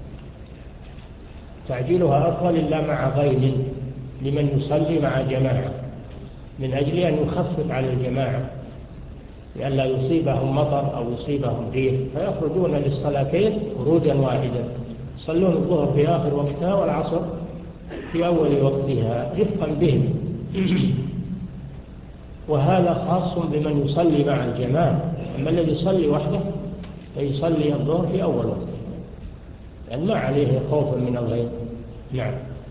تعجيلها أفضل إلا مع غيم لمن يصلي مع جماعة، من أجل أن يخفف على الجماعة لئلا يصيبهم مطر أو يصيبهم ريح فيخرجون للصلاتين خروجا واحدا، يصلون الظهر في آخر وقتها والعصر في أول وقتها رفقا بهم. وهذا خاص بمن يصلي مع الجماعة، أما الذي يصلي وحده فيصلي الظهر في أول وقت لأن ما عليه خوف من الغيب. نعم.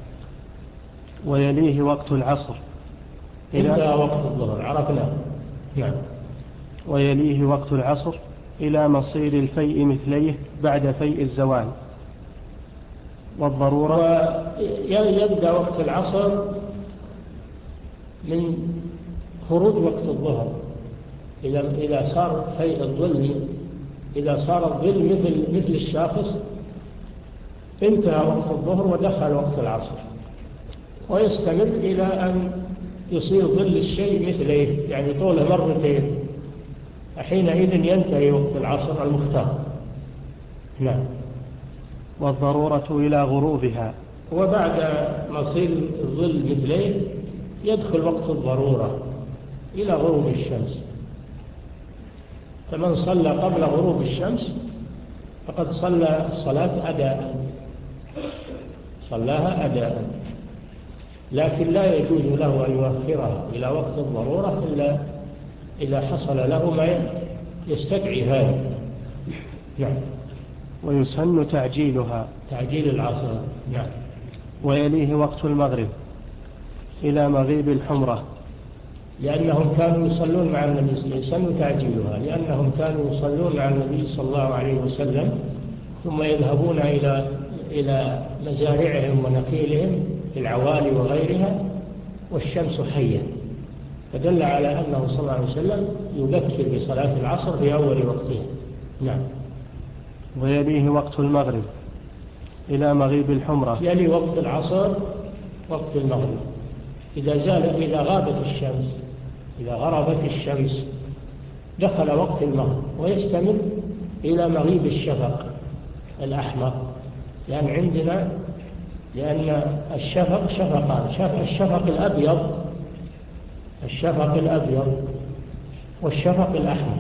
ويليه وقت العصر. إلى وقت الظهر عرفنا. نعم. ويليه وقت العصر إلى مصير الفيء مثليه بعد فيء الزوال. والضرورة ويبدأ وقت العصر من خروج وقت الظهر إذا صار فيء الظل، إذا صار الظل مثل مثل الشاخص انتهى وقت الظهر ودخل وقت العصر، ويستمر إلى أن يصير ظل الشيء مثله، يعني طوله مرتين، حينئذ ينتهي وقت العصر المختار. نعم. والضرورة إلى غروبها. وبعد مصير الظل مثله يدخل وقت الضرورة إلى غروب الشمس، فمن صلى قبل غروب الشمس فقد صلى الصلاة أداء، صلاها أداء، لكن لا يجوز له أن يؤخرها إلى وقت الضرورة إلا إذا حصل له ما يستدعي هذا. نعم. ويسن تعجيلها، تعجيل العصر. نعم. ويليه وقت المغرب إلى مغيب الحمرة، لأنهم كانوا يصلون مع النبي، يسن تعجيلها لأنهم كانوا يصلون مع النبي صلى الله عليه وسلم ثم يذهبون إلى إلى مزارعهم ونخيلهم في العوالي وغيرها والشمس حية، فدل على أنه صلى الله عليه وسلم يبكر بصلاة العصر في أول وقتها. نعم. ويليه وقت المغرب إلى مغيب الحمرة، يلي وقت العصر وقت المغرب إذا زال، إذا غابت الشمس، إذا غربت الشمس دخل وقت المغرب ويستمر إلى مغيب الشفق الأحمر، لأن عندنا لأن الشفق شفقان، الشفق الأبيض الشفق الأبيض والشفق الأحمر،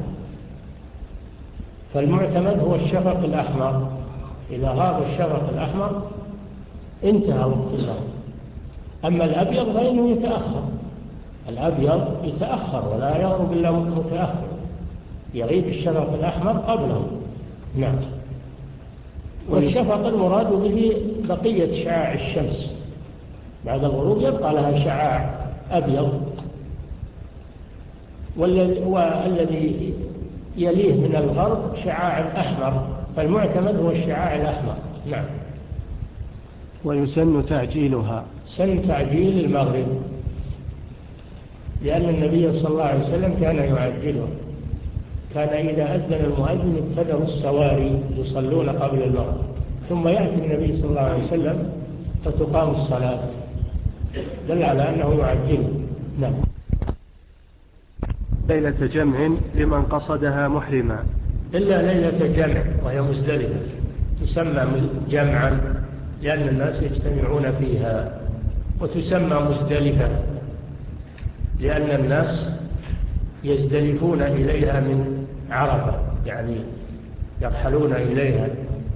فالمعتمد هو الشفق الأحمر. إذا غاب الشفق الأحمر انتهى وقت المغرب. أما الأبيض فإنه يتأخر، الأبيض يتأخر ولا يغرب إلا متأخر، يغيب الشفق الأحمر قبله. نعم. والشفق المراد به بقية شعاع الشمس، بعد الغروب يبقى لها شعاع أبيض، والذي يليه من الغرب شعاع أحمر، فالمعتمد هو الشعاع الأحمر. نعم. ويسن تعجيلها، سن تعجيل المغرب، لأن النبي صلى الله عليه وسلم كان يعجله، كان إذا أذن المؤذن ابتدأوا السواري يصلون قبل المغرب، ثم يأتي النبي صلى الله عليه وسلم فتقام الصلاة، دل على أنه يعجله. نعم. ليلة جمع لمن قصدها محرما، إلا ليلة جمع وهي مزدلفة تسمى جمعا لأن الناس يجتمعون فيها، وتسمى مزدلفة لأن الناس يزدلفون إليها من عرفة، يعني يرحلون إليها،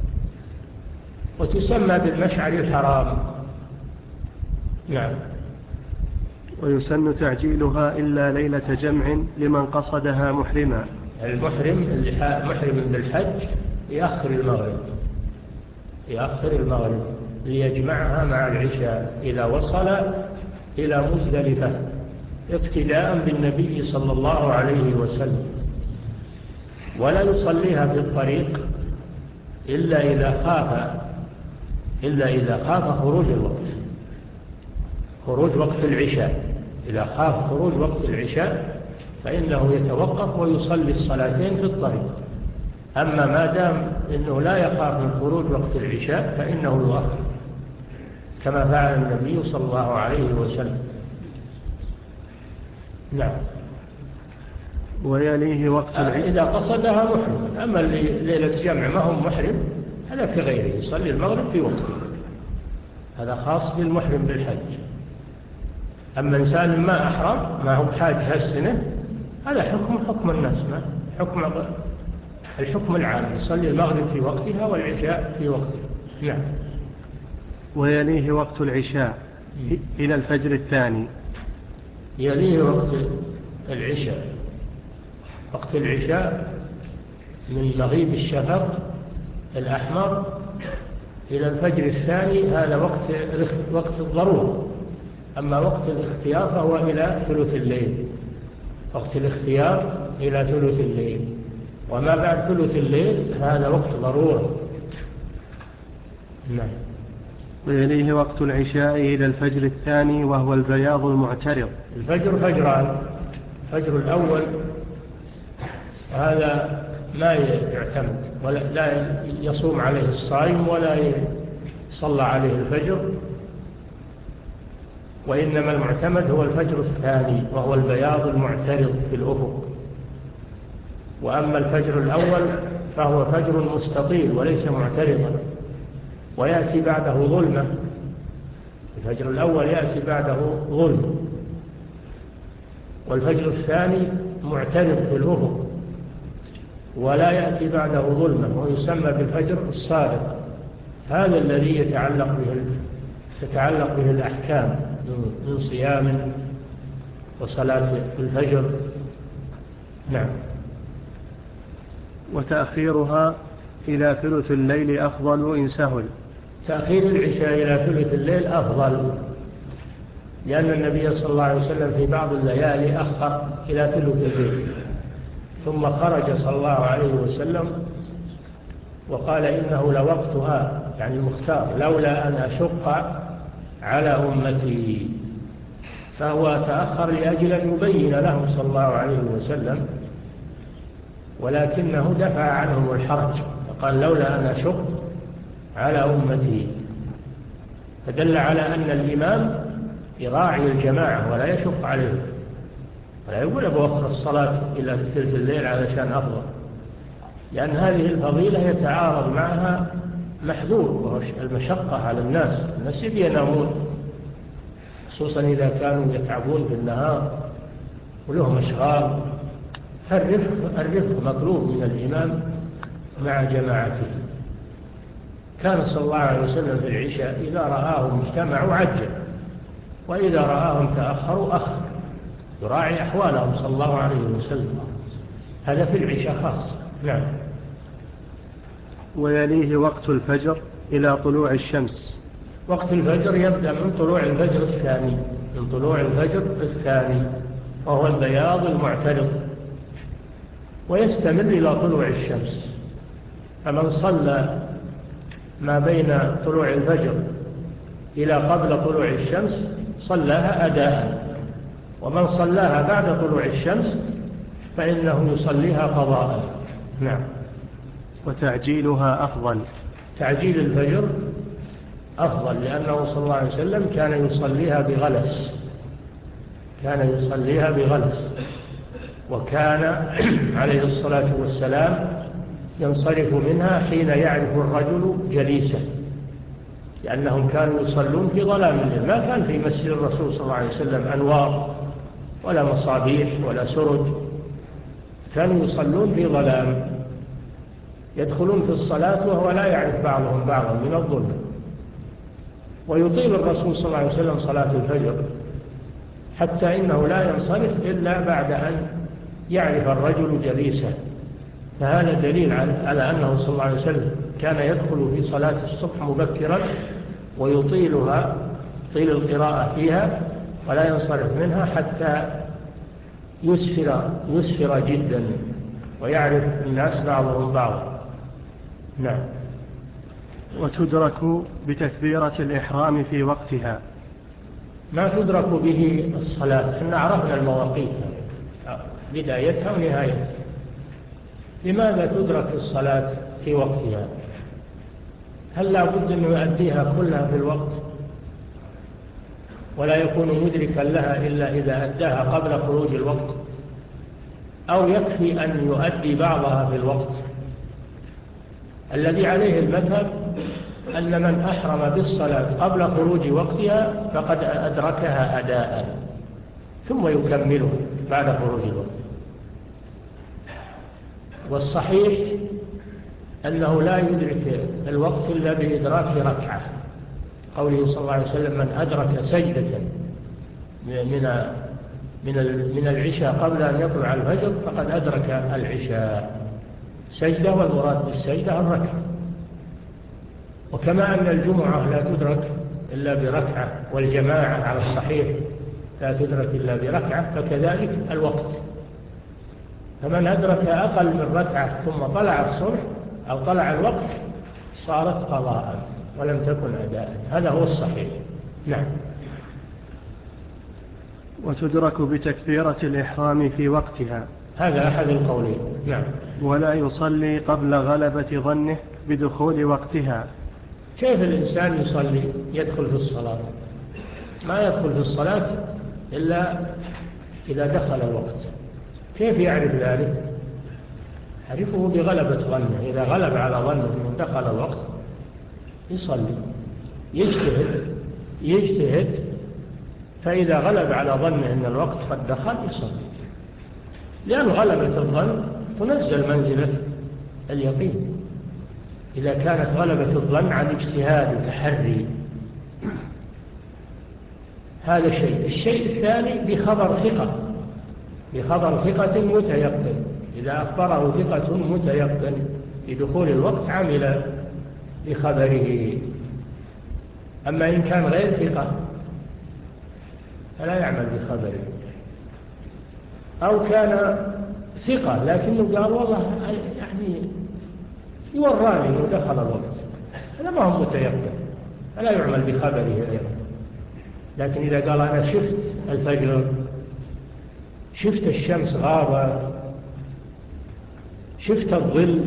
وتسمى بالمشعر الحرام. نعم. ويسن تعجيلها إلا ليلة جمع لمن قصدها محرما، المحرم اللي محرم بالحج يأخر المغرب، يأخر المغرب ليجمعها مع العشاء إذا وصل إلى مزدلفة، اقتداء بالنبي صلى الله عليه وسلم، ولا يصليها في الطريق إلا إذا خاف إلا إذا خاف خروج الوقت، خروج وقت العشاء. إذا خاف خروج وقت العشاء فإنه يتوقف ويصلي الصلاتين في الطريق. أما ما دام إنه لا يخاف من خروج وقت العشاء فإنه يؤخر كما فعل النبي صلى الله عليه وسلم. نعم. ويليه وقت العشاء إذا قصدها محرم. أما ليلة جمع ما هم محرم هذا في غيره، يصلي المغرب في وقته، هذا خاص بالمحرم بالحج. أما إنسان ما أحرم ما هو بحاج هالسنة هذا حكم حكم الناس، ما حكم الحكم العام، يصلي المغرب في وقتها والعشاء في وقتها. نعم. ويليه وقت العشاء إلى الفجر الثاني، يليه وقت العشاء، وقت العشاء من مغيب الشفق الأحمر إلى الفجر الثاني، هذا وقت وقت الضرورة. أما وقت الاختيار فهو إلى ثلث الليل، وقت الاختيار إلى ثلث الليل، وما بعد ثلث الليل هذا وقت ضرورة. نعم. ويليه وقت العشاء إلى الفجر الثاني وهو البياض المعترض. الفجر فجران، الفجر الأول هذا ما يعتمد ولا لا يصوم عليه الصائم ولا يصلى عليه الفجر، وإنما المعتمد هو الفجر الثاني وهو البياض المعترض في الأفق. وأما الفجر الأول فهو فجر مستطيل وليس معترضا، ويأتي بعده ظلمة. الفجر الأول يأتي بعده ظلم، والفجر الثاني معترض في الأفق ولا يأتي بعده ظلمة، ويسمى بالفجر الصادق. هذا الذي يتعلق به تتعلق به الأحكام من صيام وصلاة الفجر. نعم. وتأخيرها إلى ثلث الليل أفضل إن سهل. تأخير العشاء إلى ثلث الليل أفضل، لأن النبي صلى الله عليه وسلم في بعض الليالي أخر إلى ثلث الليل، ثم خرج صلى الله عليه وسلم وقال إنه لوقتها، يعني المختار، لولا أن أشق على أمتي. فهو تأخر لأجل أن يبين لهم صلى الله عليه وسلم، ولكنه دفع عنهم الحرج، فقال لولا أن أشق على أمتي. فدل على أن الإمام يراعي الجماعة ولا يشق عليهم، ولا يقول أبو أخر الصلاة إلى ثلث الليل علشان أفضل، لأن هذه الفضيلة يتعارض معها محذور، وهو المشقة على الناس. الناس ينامون، خصوصا إذا كانوا يتعبون في النهار ولهم أشغال. الرفق الرفق مطلوب من الإمام مع جماعته. كان صلى الله عليه وسلم في العشاء إذا رآهم اجتمعوا عجل، وإذا رآهم تأخروا أخر، يراعي أحوالهم صلى الله عليه وسلم. هذا في العشاء خاص. نعم. ويليه وقت الفجر إلى طلوع الشمس. وقت الفجر يبدأ من طلوع الفجر الثاني، من طلوع الفجر الثاني وهو البياض المعترض، ويستمر إلى طلوع الشمس. فمن صلى ما بين طلوع الفجر إلى قبل طلوع الشمس صلاها أداء، ومن صلاها بعد طلوع الشمس فإنه يصليها قضاء. نعم. وتعجيلها أفضل. تعجيل الفجر أفضل، لأنه صلى الله عليه وسلم كان يصليها بغلس، كان يصليها بغلس، وكان عليه الصلاة والسلام ينصرف منها حين يعرف الرجل جليسه، لأنهم كانوا يصلون في ظلام الليل، ما كان في مسجد الرسول صلى الله عليه وسلم أنوار ولا مصابيح ولا سرج، كانوا يصلون في ظلام، يدخلون في الصلاة وهو لا يعرف بعضهم بعضا من الظلم. ويطيل الرسول صلى الله عليه وسلم صلاة الفجر حتى إنه لا ينصرف إلا بعد أن يعرف الرجل جليسه. فهذا دليل على أنه صلى الله عليه وسلم كان يدخل في صلاة الصبح مبكرا ويطيلها، طيل القراءة فيها، ولا ينصرف منها حتى يسفر, يسفر جدا ويعرف الناس بعضهم بعضا. نعم. وتدرك بتكبيرة الإحرام في وقتها. ما تدرك به الصلاة، احنا عرفنا المواقيت بدايتها ونهايتها. لماذا تدرك الصلاة في وقتها؟ هل لا بد أن يؤديها كلها في الوقت ولا يكون مدركا لها إلا إذا أداها قبل خروج الوقت، أو يكفي أن يؤدي بعضها في الوقت؟ الذي عليه المذهب أن من أحرم بالصلاة قبل خروج وقتها فقد أدركها أداء ثم يكمله بعد خروج الوقت. والصحيح أنه لا يدرك الوقت إلا بإدراك ركعة، قوله صلى الله عليه وسلم من أدرك سجدة من من من العشاء قبل أن يطلع الفجر فقد أدرك العشاء. سجدة، والمراد بالسجدة الركعة. وكما أن الجمعة لا تدرك إلا بركعة، والجماعة على الصحيح لا تدرك إلا بركعة، فكذلك الوقت. فمن أدرك أقل من ركعة ثم طلع الصبح أو طلع الوقت صارت قضاء ولم تكن أداء. هذا هو الصحيح. نعم. وتدرك بتكبيرة الإحرام في وقتها. هذا أحد القولين. نعم. ولا يصلي قبل غلبة ظنه بدخول وقتها. كيف الإنسان يصلي يدخل في الصلاة؟ ما يدخل في الصلاة إلا إذا دخل الوقت. كيف يعرف ذلك؟ يعرفه بغلبة ظنه. إذا غلب على ظنه أنه دخل الوقت يصلي، يجتهد يجتهد فإذا غلب على ظنه أن الوقت قد دخل يصلي، لأن غلبة الظن تنزل منزلة اليقين إذا كانت غلبة الظن عن اجتهاد وتحري. هذا شيء. الشيء الثاني بخبر ثقة، بخبر ثقة متيقن. إذا أخبره ثقة متيقن بدخول الوقت عمل بخبره. أما إن كان غير ثقة فلا يعمل بخبره. أو كان ثقة لكنه قال والله يعني يوراني أنه دخل الوقت، هذا ما هو متيقن، فلا يعمل بخبره أيضا. لكن إذا قال أنا شفت الفجر، شفت الشمس غابة، شفت الظل،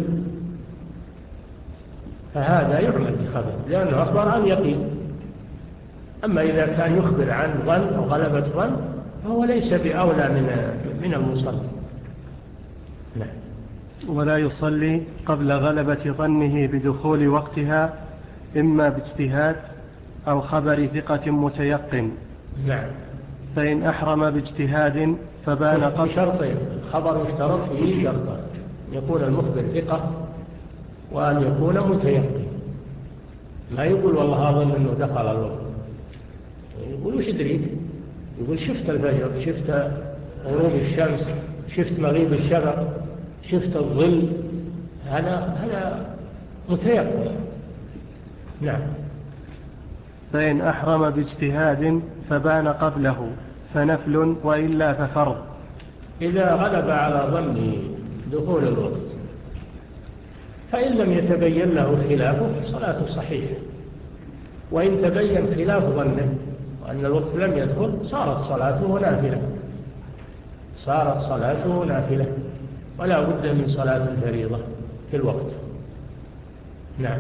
فهذا يعمل بخبر لأنه أخبر عن يقين. أما إذا كان يخبر عن ظن أو غلبة ظن فهو ليس بأولى من من المصلي. نعم. ولا يصلي قبل غلبة ظنه بدخول وقتها إما باجتهاد أو خبر ثقة متيقن. نعم. فإن أحرم باجتهاد فبان قبل شرطين. الخبر يشترط فيه شرطان: يكون المخبر ثقة وأن يكون متيقن. ما يقول والله أظن أنه دخل الوقت، يقول وش يدريك؟ يقول شفت الفجر، شفت غروب الشمس، شفت مغيب الشفق، شفت الظل، هذا هذا متيقن. نعم. فإن أحرم باجتهاد فبان قبله فنفل وإلا ففرض. إذا غلب على ظنه دخول الوقت فإن لم يتبين له خلافه صلاته صحيحة، وإن تبين خلاف ظنه وأن الوقت لم يدخل صارت صلاته نافلة، صارت صلاته نافلة ولا بد من صلاة الفريضة في الوقت. نعم.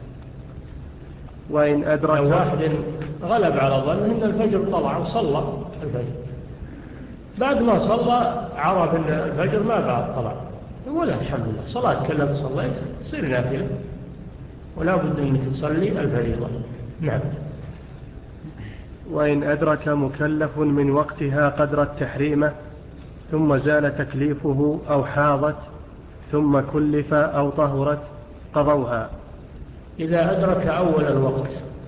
وإن أدرك لو واحد غلب على ظنه أن الفجر طلع وصلى الفجر، بعد ما صلى عرف أن الفجر ما بعد طلع، يقول الحمد لله صلاة كلها صليت تصير نافلة ولا بد أنك تصلي الفريضة. نعم. وإن أدرك مكلف من وقتها قدر التحريمة ثم زال تكليفه أو حاضت ثم كلف أو طهرت قضوها. إذا أدرك أول الوقت،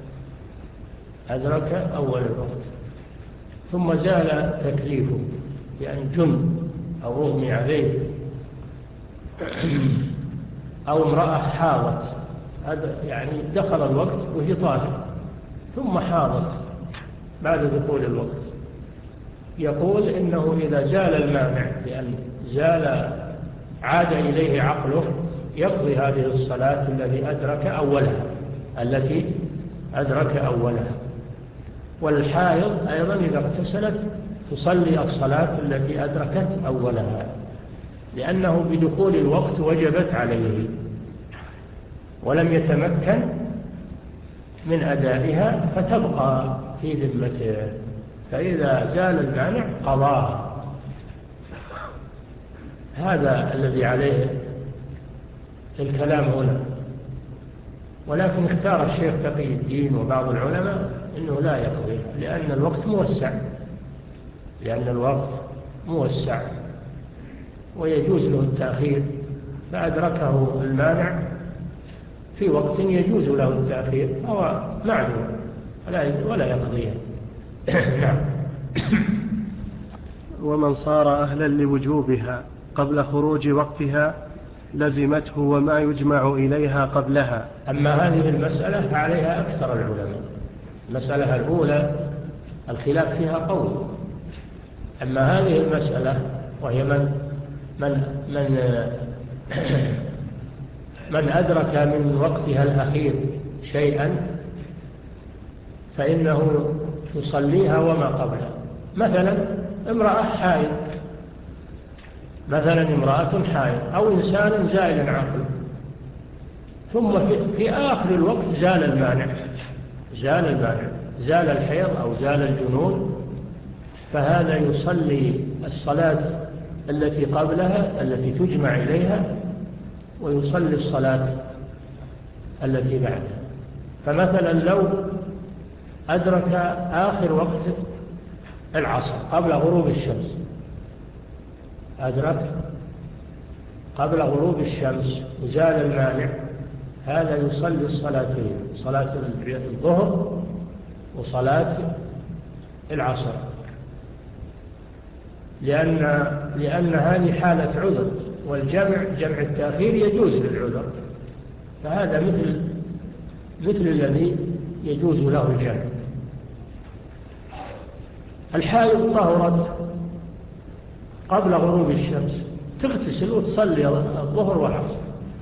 أدرك أول الوقت ثم زال تكليفه، يعني جن أو رغم عليه أو امرأة حاضت، هذا يعني دخل الوقت وهي طاهرة ثم حاضت بعد دخول الوقت، يقول إنه إذا زال المانع لأن زال عاد إليه عقله يقضي هذه الصلاة التي أدرك أولها التي أدرك أولها. والحائض أيضا إذا اغتسلت تصلي الصلاة التي أدركت أولها، لأنه بدخول الوقت وجبت عليه ولم يتمكن من أدائها فتبقى في ذمته، فإذا زال المانع قضاها. هذا الذي عليه الكلام هنا. ولكن اختار الشيخ تقي الدين وبعض العلماء أنه لا يقضي، لأن الوقت موسع، لأن الوقت موسع ويجوز له التأخير، فأدركه المانع في وقت يجوز له التأخير فهو معذور ولا يقضيه. نعم. ومن صار أهلا لوجوبها قبل خروج وقتها لزمته وما يجمع إليها قبلها. أما هذه المسألة فعليها أكثر العلماء. المسألة الأولى الخلاف فيها قول، أما هذه المسألة وهي من من من من أدرك من وقتها الأخير شيئا فإنه يصليها وما قبلها. مثلا امرأة حائض، مثلا امرأة حائض أو إنسان زائل عقل، ثم في آخر الوقت زال المانع، زال المانع زال الحيض أو زال الجنون، فهذا يصلي الصلاة التي قبلها التي تجمع إليها ويصلي الصلاة التي بعدها. فمثلا لو أدرك آخر وقت العصر قبل غروب الشمس، أدرك قبل غروب الشمس وزال المانع، هذا يصلي الصلاتين، صلاة الظهر وصلاة العصر، لأن, لأن هذه حالة عذر، والجمع جمع التأخير يجوز للعذر، فهذا مثل, مثل الذي يجوز له الجمع. الحائض طهرت قبل غروب الشمس تغتسل وتصلي الظهر والعصر،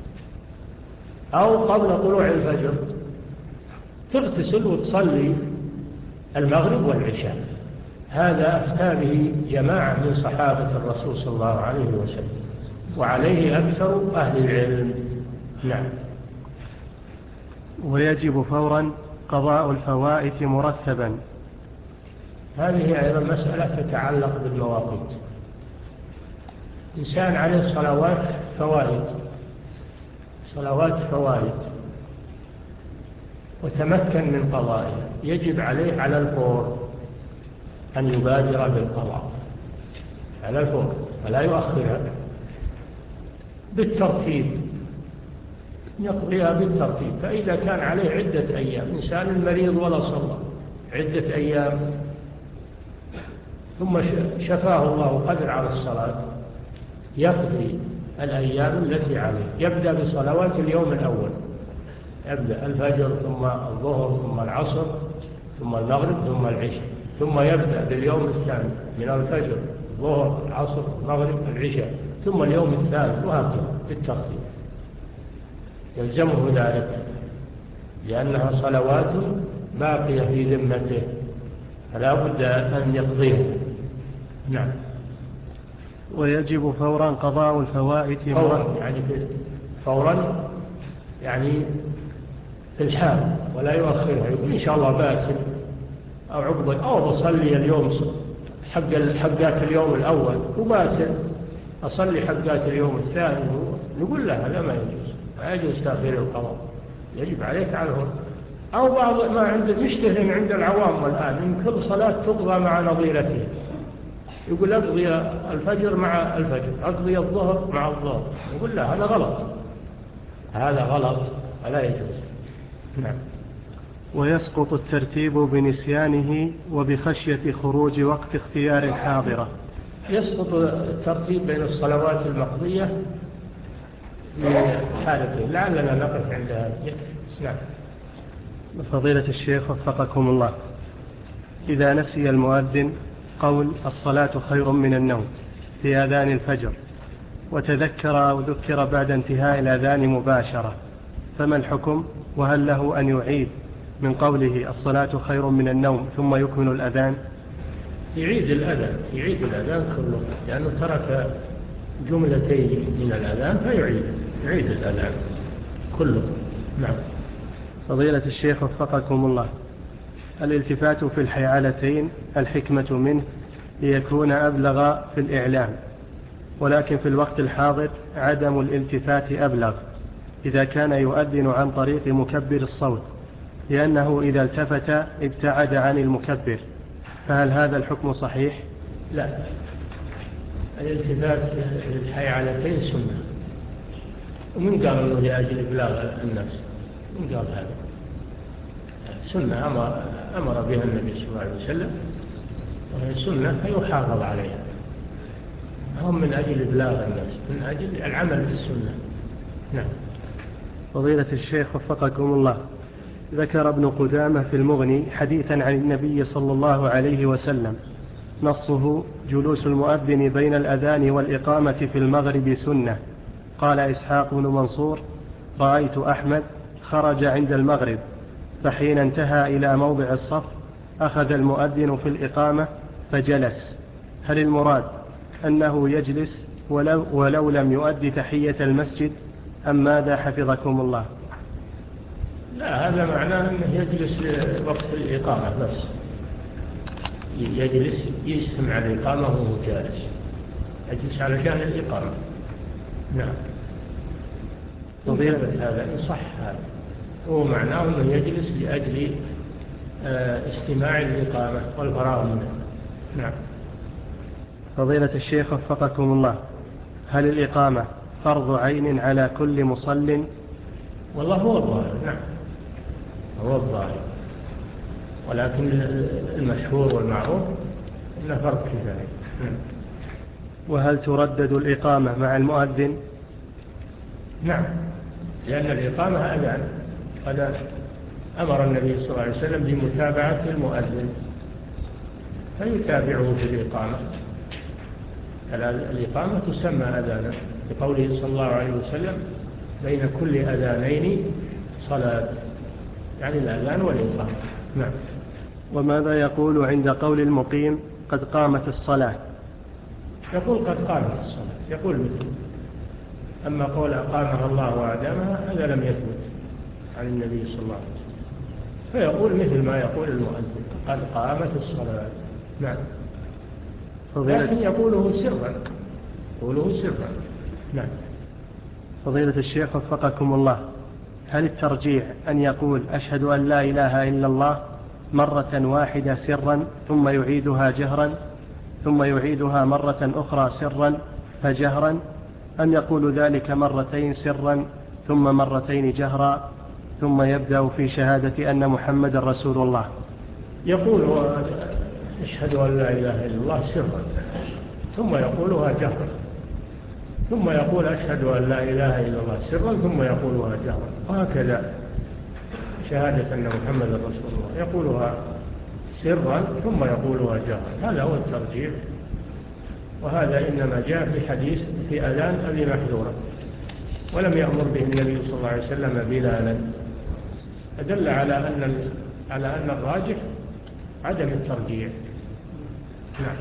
أو قبل طلوع الفجر تغتسل وتصلي المغرب والعشاء. هذا أفتى به جماعة من صحابة الرسول صلى الله عليه وسلم، وعليه أكثر أهل العلم. نعم. ويجب فورا قضاء الفوائت مرتبا. هذه أيضا مسألة تتعلق بالمواقيت. إنسان عليه صلوات فوائد صلوات فوائد وتمكن من قضائها، يجب عليه على الفور أن يبادر بالقضاء على الفور ولا يؤخرها، بالترتيب يقضيها بالترتيب. فإذا كان عليه عدة أيام، إنسان مريض ولا صلى عدة أيام ثم شفاه الله قدر على الصلاة، يقضي الأيام التي عليه، يبدأ بصلوات اليوم الأول، يبدأ الفجر ثم الظهر ثم العصر ثم المغرب ثم العشاء، ثم يبدأ باليوم الثاني من الفجر الظهر العصر المغرب العشاء، ثم اليوم الثالث، وهكذا بالترتيب. يلزمه ذلك لأنها صلوات باقية في ذمته، فلا بد أن يقضيها. نعم. ويجب فورا قضاء الفوائت فورا يعني فورا يعني في الحال، ولا يؤخرها، يقول إن شاء الله باسل أو عقبة أو بصلي اليوم حق حقات اليوم الأول وباسل أصلي حقات اليوم الثاني، نقول له هذا ما يجوز، ما يجوز تأخير القضاء، يجب عليك عنه. أو بعض ما عند مشتهر عند العوام والآن إن كل صلاة تقضى مع نظيرته، يقول أقضي الفجر مع الفجر، أقضي الظهر مع الظهر، يقول لا هذا غلط، هذا غلط ولا يجوز. نعم. ويسقط الترتيب بنسيانه وبخشية خروج وقت اختيار الحاضرة. يسقط الترتيب بين الصلوات المقضية بحالتين، لعلنا نقف عند هذا. نعم. فضيلة الشيخ وفقكم الله، إذا نسي المؤذن قول الصلاة خير من النوم في أذان الفجر وتذكر أو ذكر بعد انتهاء الأذان مباشرة، فما الحكم؟ وهل له أن يعيد من قوله الصلاة خير من النوم ثم يكمل الأذان؟ يعيد الأذان يعيد الأذان كله، لأنه ترك جملتين من الأذان فيعيد يعيد الأذان كله. نعم. فضيلة الشيخ وفقكم الله، الالتفات في الحيعلتين الحكمة منه ليكون أبلغ في الإعلام، ولكن في الوقت الحاضر عدم الالتفات أبلغ إذا كان يؤذن عن طريق مكبر الصوت، لأنه إذا التفت ابتعد عن المكبر، فهل هذا الحكم صحيح؟ لا، الالتفات للحيعلتين سنة، ومن قال أنه لأجل إبلاغ النفس؟ من قال هذا؟ سنة أمر, أمر بها النبي صلى الله عليه وسلم، وهي سنة فيحافظ عليها، هم من أجل إبلاغ النفس، من أجل العمل بالسنة. نعم. فضيلة الشيخ وفقكم الله، ذكر ابن قدامة في المغني حديثا عن النبي صلى الله عليه وسلم نصه جلوس المؤذن بين الأذان والإقامة في المغرب سنة. قال إسحاق بن منصور: رأيت أحمد خرج عند المغرب، فحين انتهى إلى موضع الصف أخذ المؤذن في الإقامة فجلس. هل المراد أنه يجلس ولو, ولو لم يؤدي تحية المسجد أم ماذا حفظكم الله؟ لا، هذا معناه أنه يجلس وقت الإقامة بس، يجلس يستمع الإقامة وهو جالس، يجلس على شأن الإقامة. نعم. فضيلة هذا إن صح هذا، هو معناه أنه يجلس لأجل استماع الإقامة والفراغ منها. نعم. فضيلة الشيخ وفقكم الله، هل الإقامة فرض عين على كل مصل؟ والله هو الظاهر، نعم هو الظاهر، ولكن المشهور والمعروف إنه فرض كفاية. وهل تردد الإقامة مع المؤذن؟ نعم، لأن الإقامة أذان، قد أمر النبي صلى الله عليه وسلم بمتابعة المؤذن فيتابعه في الإقامة. الإقامة تسمى أذانا بقوله صلى الله عليه وسلم بين كل أذانين صلاة، يعني الأذان والإقامة. نعم. وماذا يقول عند قول المقيم قد قامت الصلاة؟ يقول قد قامت الصلاة، يقول مثل. أما قول أقامها الله وأدامها هذا لم يثبت عن النبي صلى الله عليه وسلم، فيقول مثل ما يقول المؤذن قد قامت الصلاة. نعم. لكن يقوله سرا، يقوله سرا. نعم. فضيلة الشيخ وفقكم الله، هل الترجيح أن يقول أشهد أن لا إله إلا الله مرة واحدة سرا ثم يعيدها جهرا ثم يعيدها مرة أخرى سرا فجهرا، أم يقول ذلك مرتين سرا ثم مرتين جهرا ثم يبدأ في شهادة أن محمد رسول الله؟ يقول أشهد أن لا إله إلا الله سرا ثم يقولها جهرا، ثم يقول أشهد أن لا إله إلا الله سرا ثم يقولها جهرا، وهكذا شهادة أن محمد رسول الله يقولها سرا ثم يقولها جهرا. هذا هو الترجيح، وهذا إنما جاء في حديث في أذان أبي محذورة، ولم يأمر به النبي صلى الله عليه وسلم بلالا، أدل على أن على أن الراجح عدم الترجيح. نعم.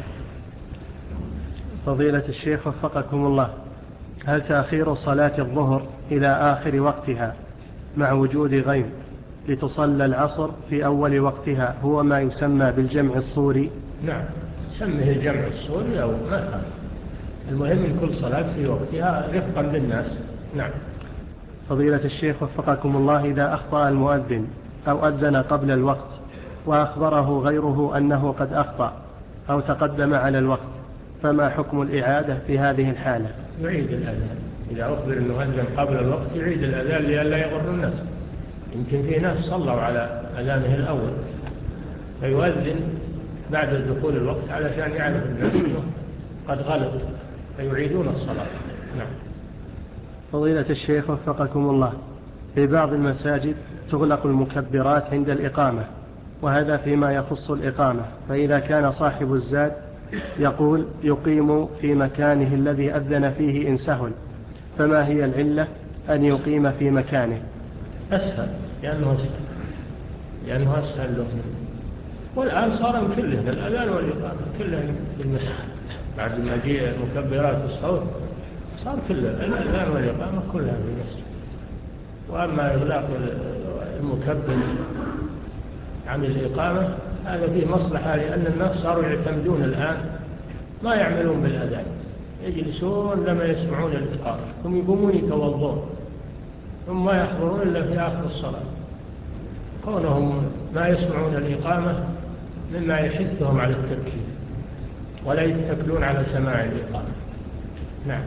فضيلة الشيخ وفقكم الله، هل تأخير صلاة الظهر إلى آخر وقتها مع وجود غيم لتصلى العصر في أول وقتها هو ما يسمى بالجمع الصوري؟ نعم، سمه الجمع الصوري أو ما كان، المهم من كل صلاة في وقتها رفقا بالناس. نعم. فضيلة الشيخ وفقكم الله، إذا أخطأ المؤذن أو أذن قبل الوقت وأخبره غيره أنه قد أخطأ أو تقدم على الوقت، فما حكم الإعادة في هذه الحالة؟ يعيد الأذان، إذا أخبر أنه أذن قبل الوقت يعيد الأذان لئلا يغر الناس. يمكن في ناس صلوا على أذانه الأول فيؤذن بعد دخول الوقت علشان يعرف الناس أنه قد غلط فيعيدون الصلاة. نعم. فضيلة الشيخ وفقكم الله، في بعض المساجد تغلق المكبرات عند الإقامة، وهذا فيما يخص الإقامة، فإذا كان صاحب الزاد يقول يقيم في مكانه الذي أذن فيه إن سهل، فما هي العلة أن يقيم في مكانه؟ أسهل، لأنه أسهل لأنه أسهل له. والآن صار كلهم الأذان والإقامة كلهم بالمسجد بعد ما جاء مكبرات الصوت، صار كله الأذان والإقامة كلها بالمسجد. وأما إغلاق المكبر عن الإقامة هذا فيه مصلحة، لأن الناس صاروا يعتمدون الآن ما يعملون بالأذان، يجلسون لما يسمعون الإقامة ثم يقومون يتوضون ثم ما يحضرون إلا في آخر الصلاة. كونهم ما يسمعون الإقامة مما يحثهم على التركيز ولا يتكلون على سماع الإقامة. نعم.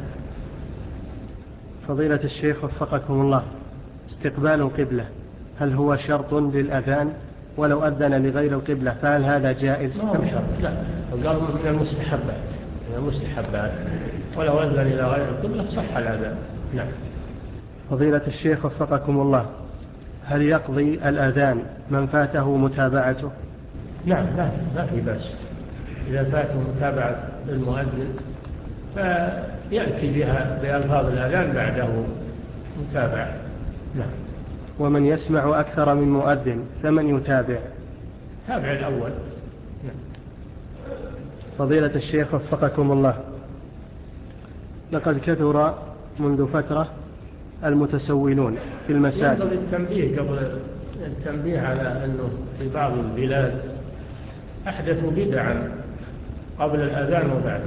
فضيلة الشيخ وفقكم الله، استقبال القبلة هل هو شرط للأذان؟ ولو أذن لغير القبلة فهل هذا جائز؟ ما هو شرط، لا، قال من المستحبات من المستحبات ولو أذن إلى غير القبلة صح الأذان. نعم. فضيلة الشيخ وفقكم الله، هل يقضي الأذان من فاته متابعته؟ نعم، لا ما في بأس، إذا فاته متابعة المؤذن فيأتي بها بألفاظ الأذان بعده متابعة. نعم. ومن يسمع أكثر من مؤذن فمن يتابع؟ تابع الأول. نعم. فضيلة الشيخ وفقكم الله، لقد كثر منذ فترة المتسولون في المساجد. ينبغي التنبيه قبل التنبيه على أنه في بعض البلاد أحدثوا بدعا قبل الأذان وبعده،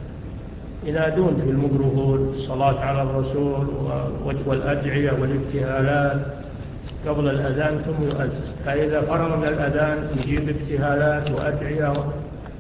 ينادون في الميكروفون الصلاة على الرسول والأدعية والابتهالات قبل الأذان ثم يؤذن، فإذا فرغ من الأذان يجيب ابتهالات وأدعية.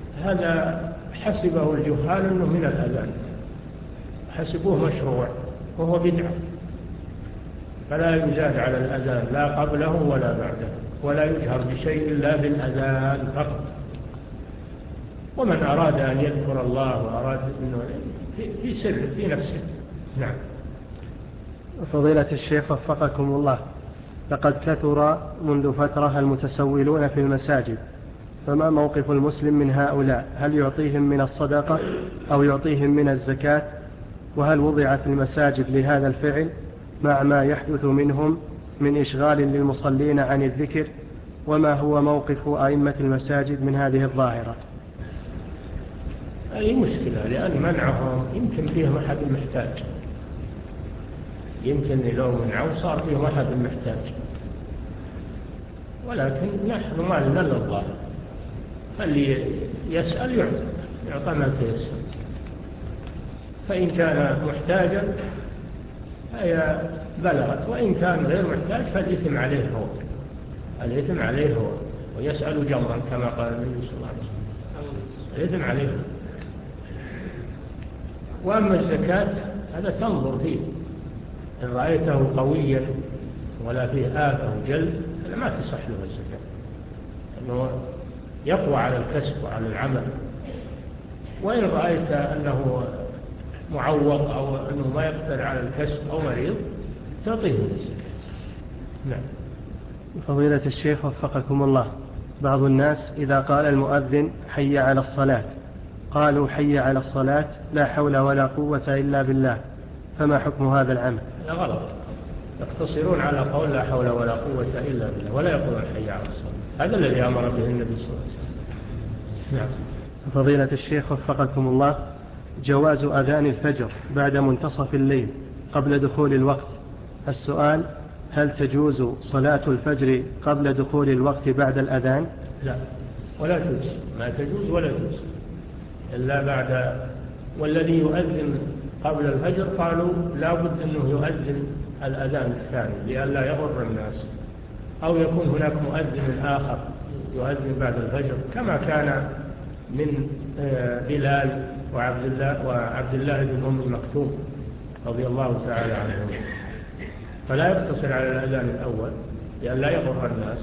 هذا حسبه الجهال أنه من الأذان، حسبوه مشروع وهو بدعة، فلا يزاد على الأذان لا قبله ولا بعده، ولا يجهر بشيء إلا بالأذان فقط. ومن أراد أن يذكر الله وأراد أنه في سر في نفسه. نعم. فضيلة الشيخ وفقكم الله، لقد كثر منذ فترة المتسولون في المساجد، فما موقف المسلم من هؤلاء؟ هل يعطيهم من الصدقة أو يعطيهم من الزكاة؟ وهل وضعت المساجد لهذا الفعل مع ما يحدث منهم من إشغال للمصلين عن الذكر؟ وما هو موقف أئمة المساجد من هذه الظاهرة؟ هذه مشكلة، لأن منعهم يمكن فيهم أحد المحتاج، يمكن لو منعوا صار فيهم أحد المحتاج، ولكن نحن ما لنا إلا الله، اللي يسأل يعطى يعطى ما تيسر، فإن كان محتاجا هي بلغت، وإن كان غير محتاج فالإثم عليه هو، الإثم عليه هو، ويسأل جمرا كما قال النبي صلى الله عليه وسلم، الإثم عليه. وأما الزكاة هذا تنظر فيه، إن رأيته قويا ولا فيه آفة وجلد ما تصح له الزكاة، أنه يقوى على الكسب وعلى العمل. وإن رأيت أنه معوق أو أنه ما يقدر على الكسب أو مريض تعطيه الزكاة. نعم. فضيلة الشيخ وفقكم الله، بعض الناس إذا قال المؤذن حي على الصلاة قالوا حي على الصلاة لا حول ولا قوة إلا بالله، فما حكم هذا العمل؟ لا، غلط، يقتصرون على قول لا حول ولا قوة إلا بالله، ولا يقولون حي على الصلاة، هذا الذي أمر به النبي صلى الله عليه وسلم. نعم. فضيلة الشيخ وفقكم الله، جواز أذان الفجر بعد منتصف الليل قبل دخول الوقت. السؤال: هل تجوز صلاة الفجر قبل دخول الوقت بعد الأذان؟ لا، ولا تجوز، ما تجوز ولا تجوز إلا بعد. والذي يؤذن قبل الفجر قالوا لا بد أنه يؤذن الأذان الثاني لئلا يغر الناس، أو يكون هناك مؤذن آخر يؤذن بعد الفجر، كما كان من بلال وعبد الله وعبد الله بن أم مكتوم رضي الله تعالى عنهم. فلا يقتصر على الأذان الأول لئلا يغر الناس،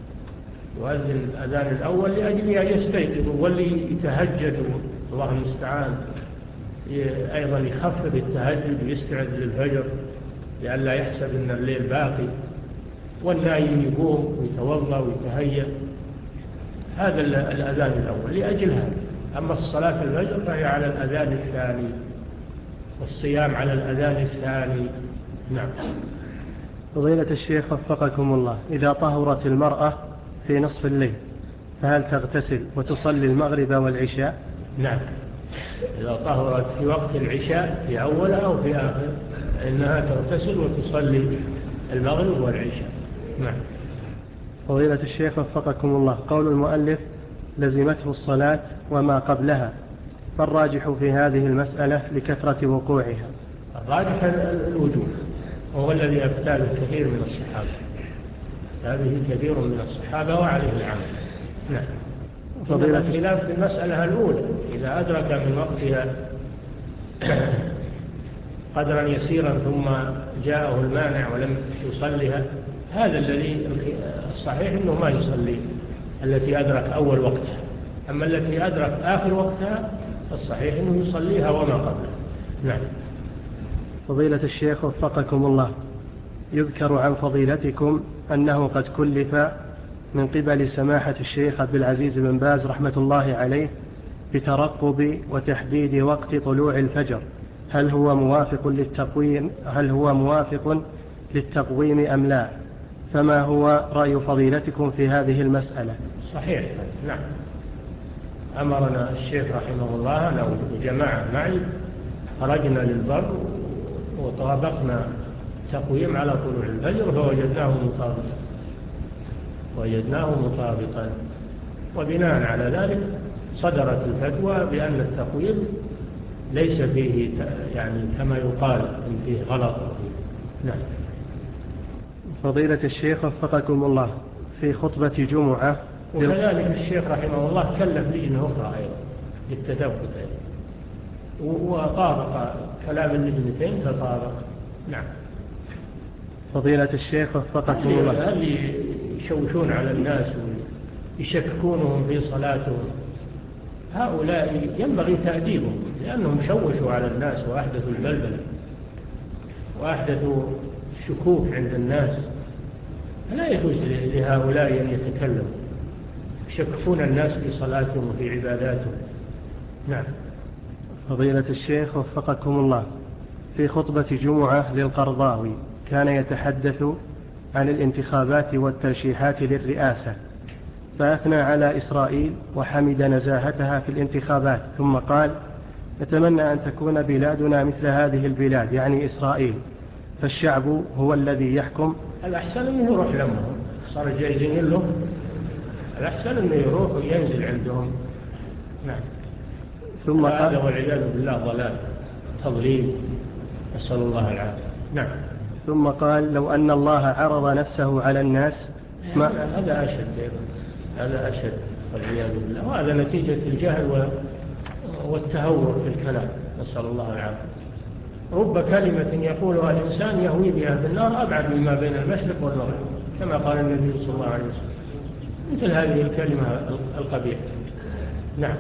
يؤذن الأذان الأول لأجل أن يستيقظوا، واللي يتهجدوا الله المستعان أيضا يخفض التهجد ويستعد للفجر لئلا يحسب أن الليل باقي، والنائم يقوم ويتوضأ ويتهيأ. هذا الأذان الأول لأجل هذا. أما الصلاة الفجر فهي على الأذان الثاني، والصيام على الأذان الثاني. نعم. فضيلة الشيخ وفقكم الله، إذا طهرت المرأة في نصف الليل فهل تغتسل وتصلي المغرب والعشاء؟ نعم، إذا طهرت في وقت العشاء في أولها أو في آخر إنها تغتسل وتصلي المغرب والعشاء. نعم. فضيلة الشيخ وفقكم الله، قول المؤلف لزمته الصلاة وما قبلها، فالراجح في هذه المسألة لكثرة وقوعها؟ الراجح الوجوب، وهو الذي أفتاه كثير من الصحابة، هذه كثير من الصحابة وعليه العمل. نعم. فضيلة الخلاف في المسألة الأولى، إذا أدرك من وقتها قدرا يسيرا ثم جاءه المانع ولم يصليها، هذا الذي الصحيح أنه ما يصلي التي أدرك أول وقتها. أما التي أدرك آخر وقتها الصحيح أنه يصليها وما قبلها. نعم. فضيلة الشيخ وفقكم الله، يذكر عن فضيلتكم أنه قد كلف من قبل سماحة الشيخ عبد العزيز بن باز رحمة الله عليه بترقب وتحديد وقت طلوع الفجر، هل هو موافق للتقويم هل هو موافق للتقويم أم لا؟ فما هو رأي فضيلتكم في هذه المسألة؟ صحيح. نعم، أمرنا الشيخ رحمه الله أنا وجماعة معي خرجنا للبر وطابقنا تقويم على طلوع الفجر فوجدناه مطابقا وجدناه مطابقا وبناء على ذلك صدرت الفتوى بأن التقويم ليس فيه يعني كما يقال إن فيه غلط. نعم. فضيلة الشيخ وفقكم الله، في خطبة جمعة وكذلك الشيخ رحمه الله كلف لجنة أخرى أيضا للتثبت، وطابق كلام اللجنتين تطابق نعم. فضيلة الشيخ وفقكم الله. هل يشوشون على الناس ويشككونهم في صلاتهم؟ هؤلاء ينبغي تأديبهم، لأنهم شوشوا على الناس وأحدثوا البلبل وأحدثوا الشكوك عند الناس. لا يجوز لهؤلاء أن يتكلموا يشككون الناس في صلاتهم وفي عباداتهم. نعم. فضيلة الشيخ وفقكم الله، في خطبة جمعة للقرضاوي كان يتحدث عن الانتخابات والترشيحات للرئاسة، فأثنى على إسرائيل وحمد نزاهتها في الانتخابات، ثم قال: نتمنى أن تكون بلادنا مثل هذه البلاد، يعني إسرائيل، فالشعب هو الذي يحكم. الأحسن أنه يروح لهم، صار جايزين له، الأحسن أنه يروح وينزل عندهم. نعم. ثم قال: هذا والعياذ بالله ضلال تضليل، نسأل الله العافية. نعم. ثم قال: لو أن الله عرض نفسه على الناس ما هذا أشد أيضا، هذا أشد والعياذ بالله، وهذا نتيجة الجهل والتهور في الكلام، نسأل الله العافية. رب كلمة يقولها الإنسان يهوي بها في النار أبعد مما بين المشرق والمغرب، كما قال النبي صلى الله عليه وسلم، مثل هذه الكلمة القبيحة. نعم.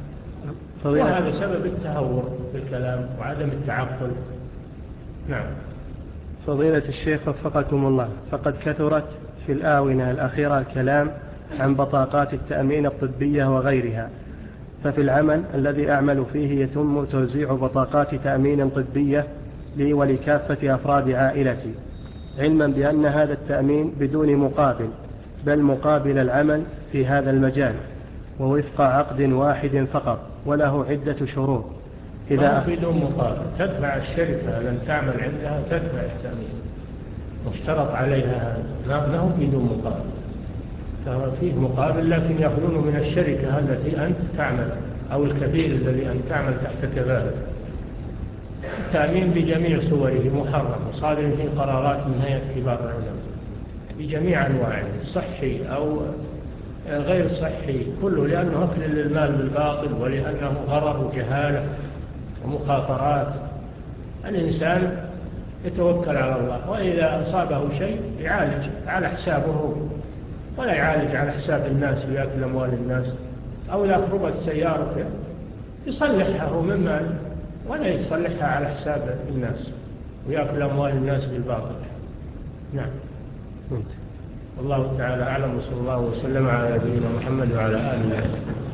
وهذا سبب التهور في الكلام وعدم التعقل. نعم. فضيلة الشيخ وفقكم الله، فقد كثرت في الآونة الأخيرة الكلام عن بطاقات التأمين الطبية وغيرها، ففي العمل الذي أعمل فيه يتم توزيع بطاقات تأمين طبية لي ولكافة أفراد عائلتي، علما بأن هذا التأمين بدون مقابل، بل مقابل العمل في هذا المجال، ووفق عقد واحد فقط، وله عدة شروط. إذا بدون مقابل تدفع الشركة لن تعمل عندها، تدفع التأمين مشترط عليها، ما هو بدون مقابل، فيه مقابل لكن يأخذون من الشركة التي أنت تعمل أو الكفيل الذي أنت تعمل تحت كفالة. التأمين بجميع صوره محرم، وصادر فيه قرارات من هيئة كبار العلماء بجميع أنواعه، الصحي أو غير صحي كله، لأنه أكل للمال بالباطل، ولأنه غرر وجهالة ومخاطرات. الإنسان يتوكل على الله، وإذا أصابه شيء يعالج على حسابه، ولا يعالج على حساب الناس ويأكل أموال الناس، أو إذا أخربت سيارته يصلحها من مال، ولا يصلحها على حساب الناس ويأكل أموال الناس بالباطل. نعم. والله تعالى أعلم، وصلى الله وسلم على نبينا محمد وعلى آله وصحبه.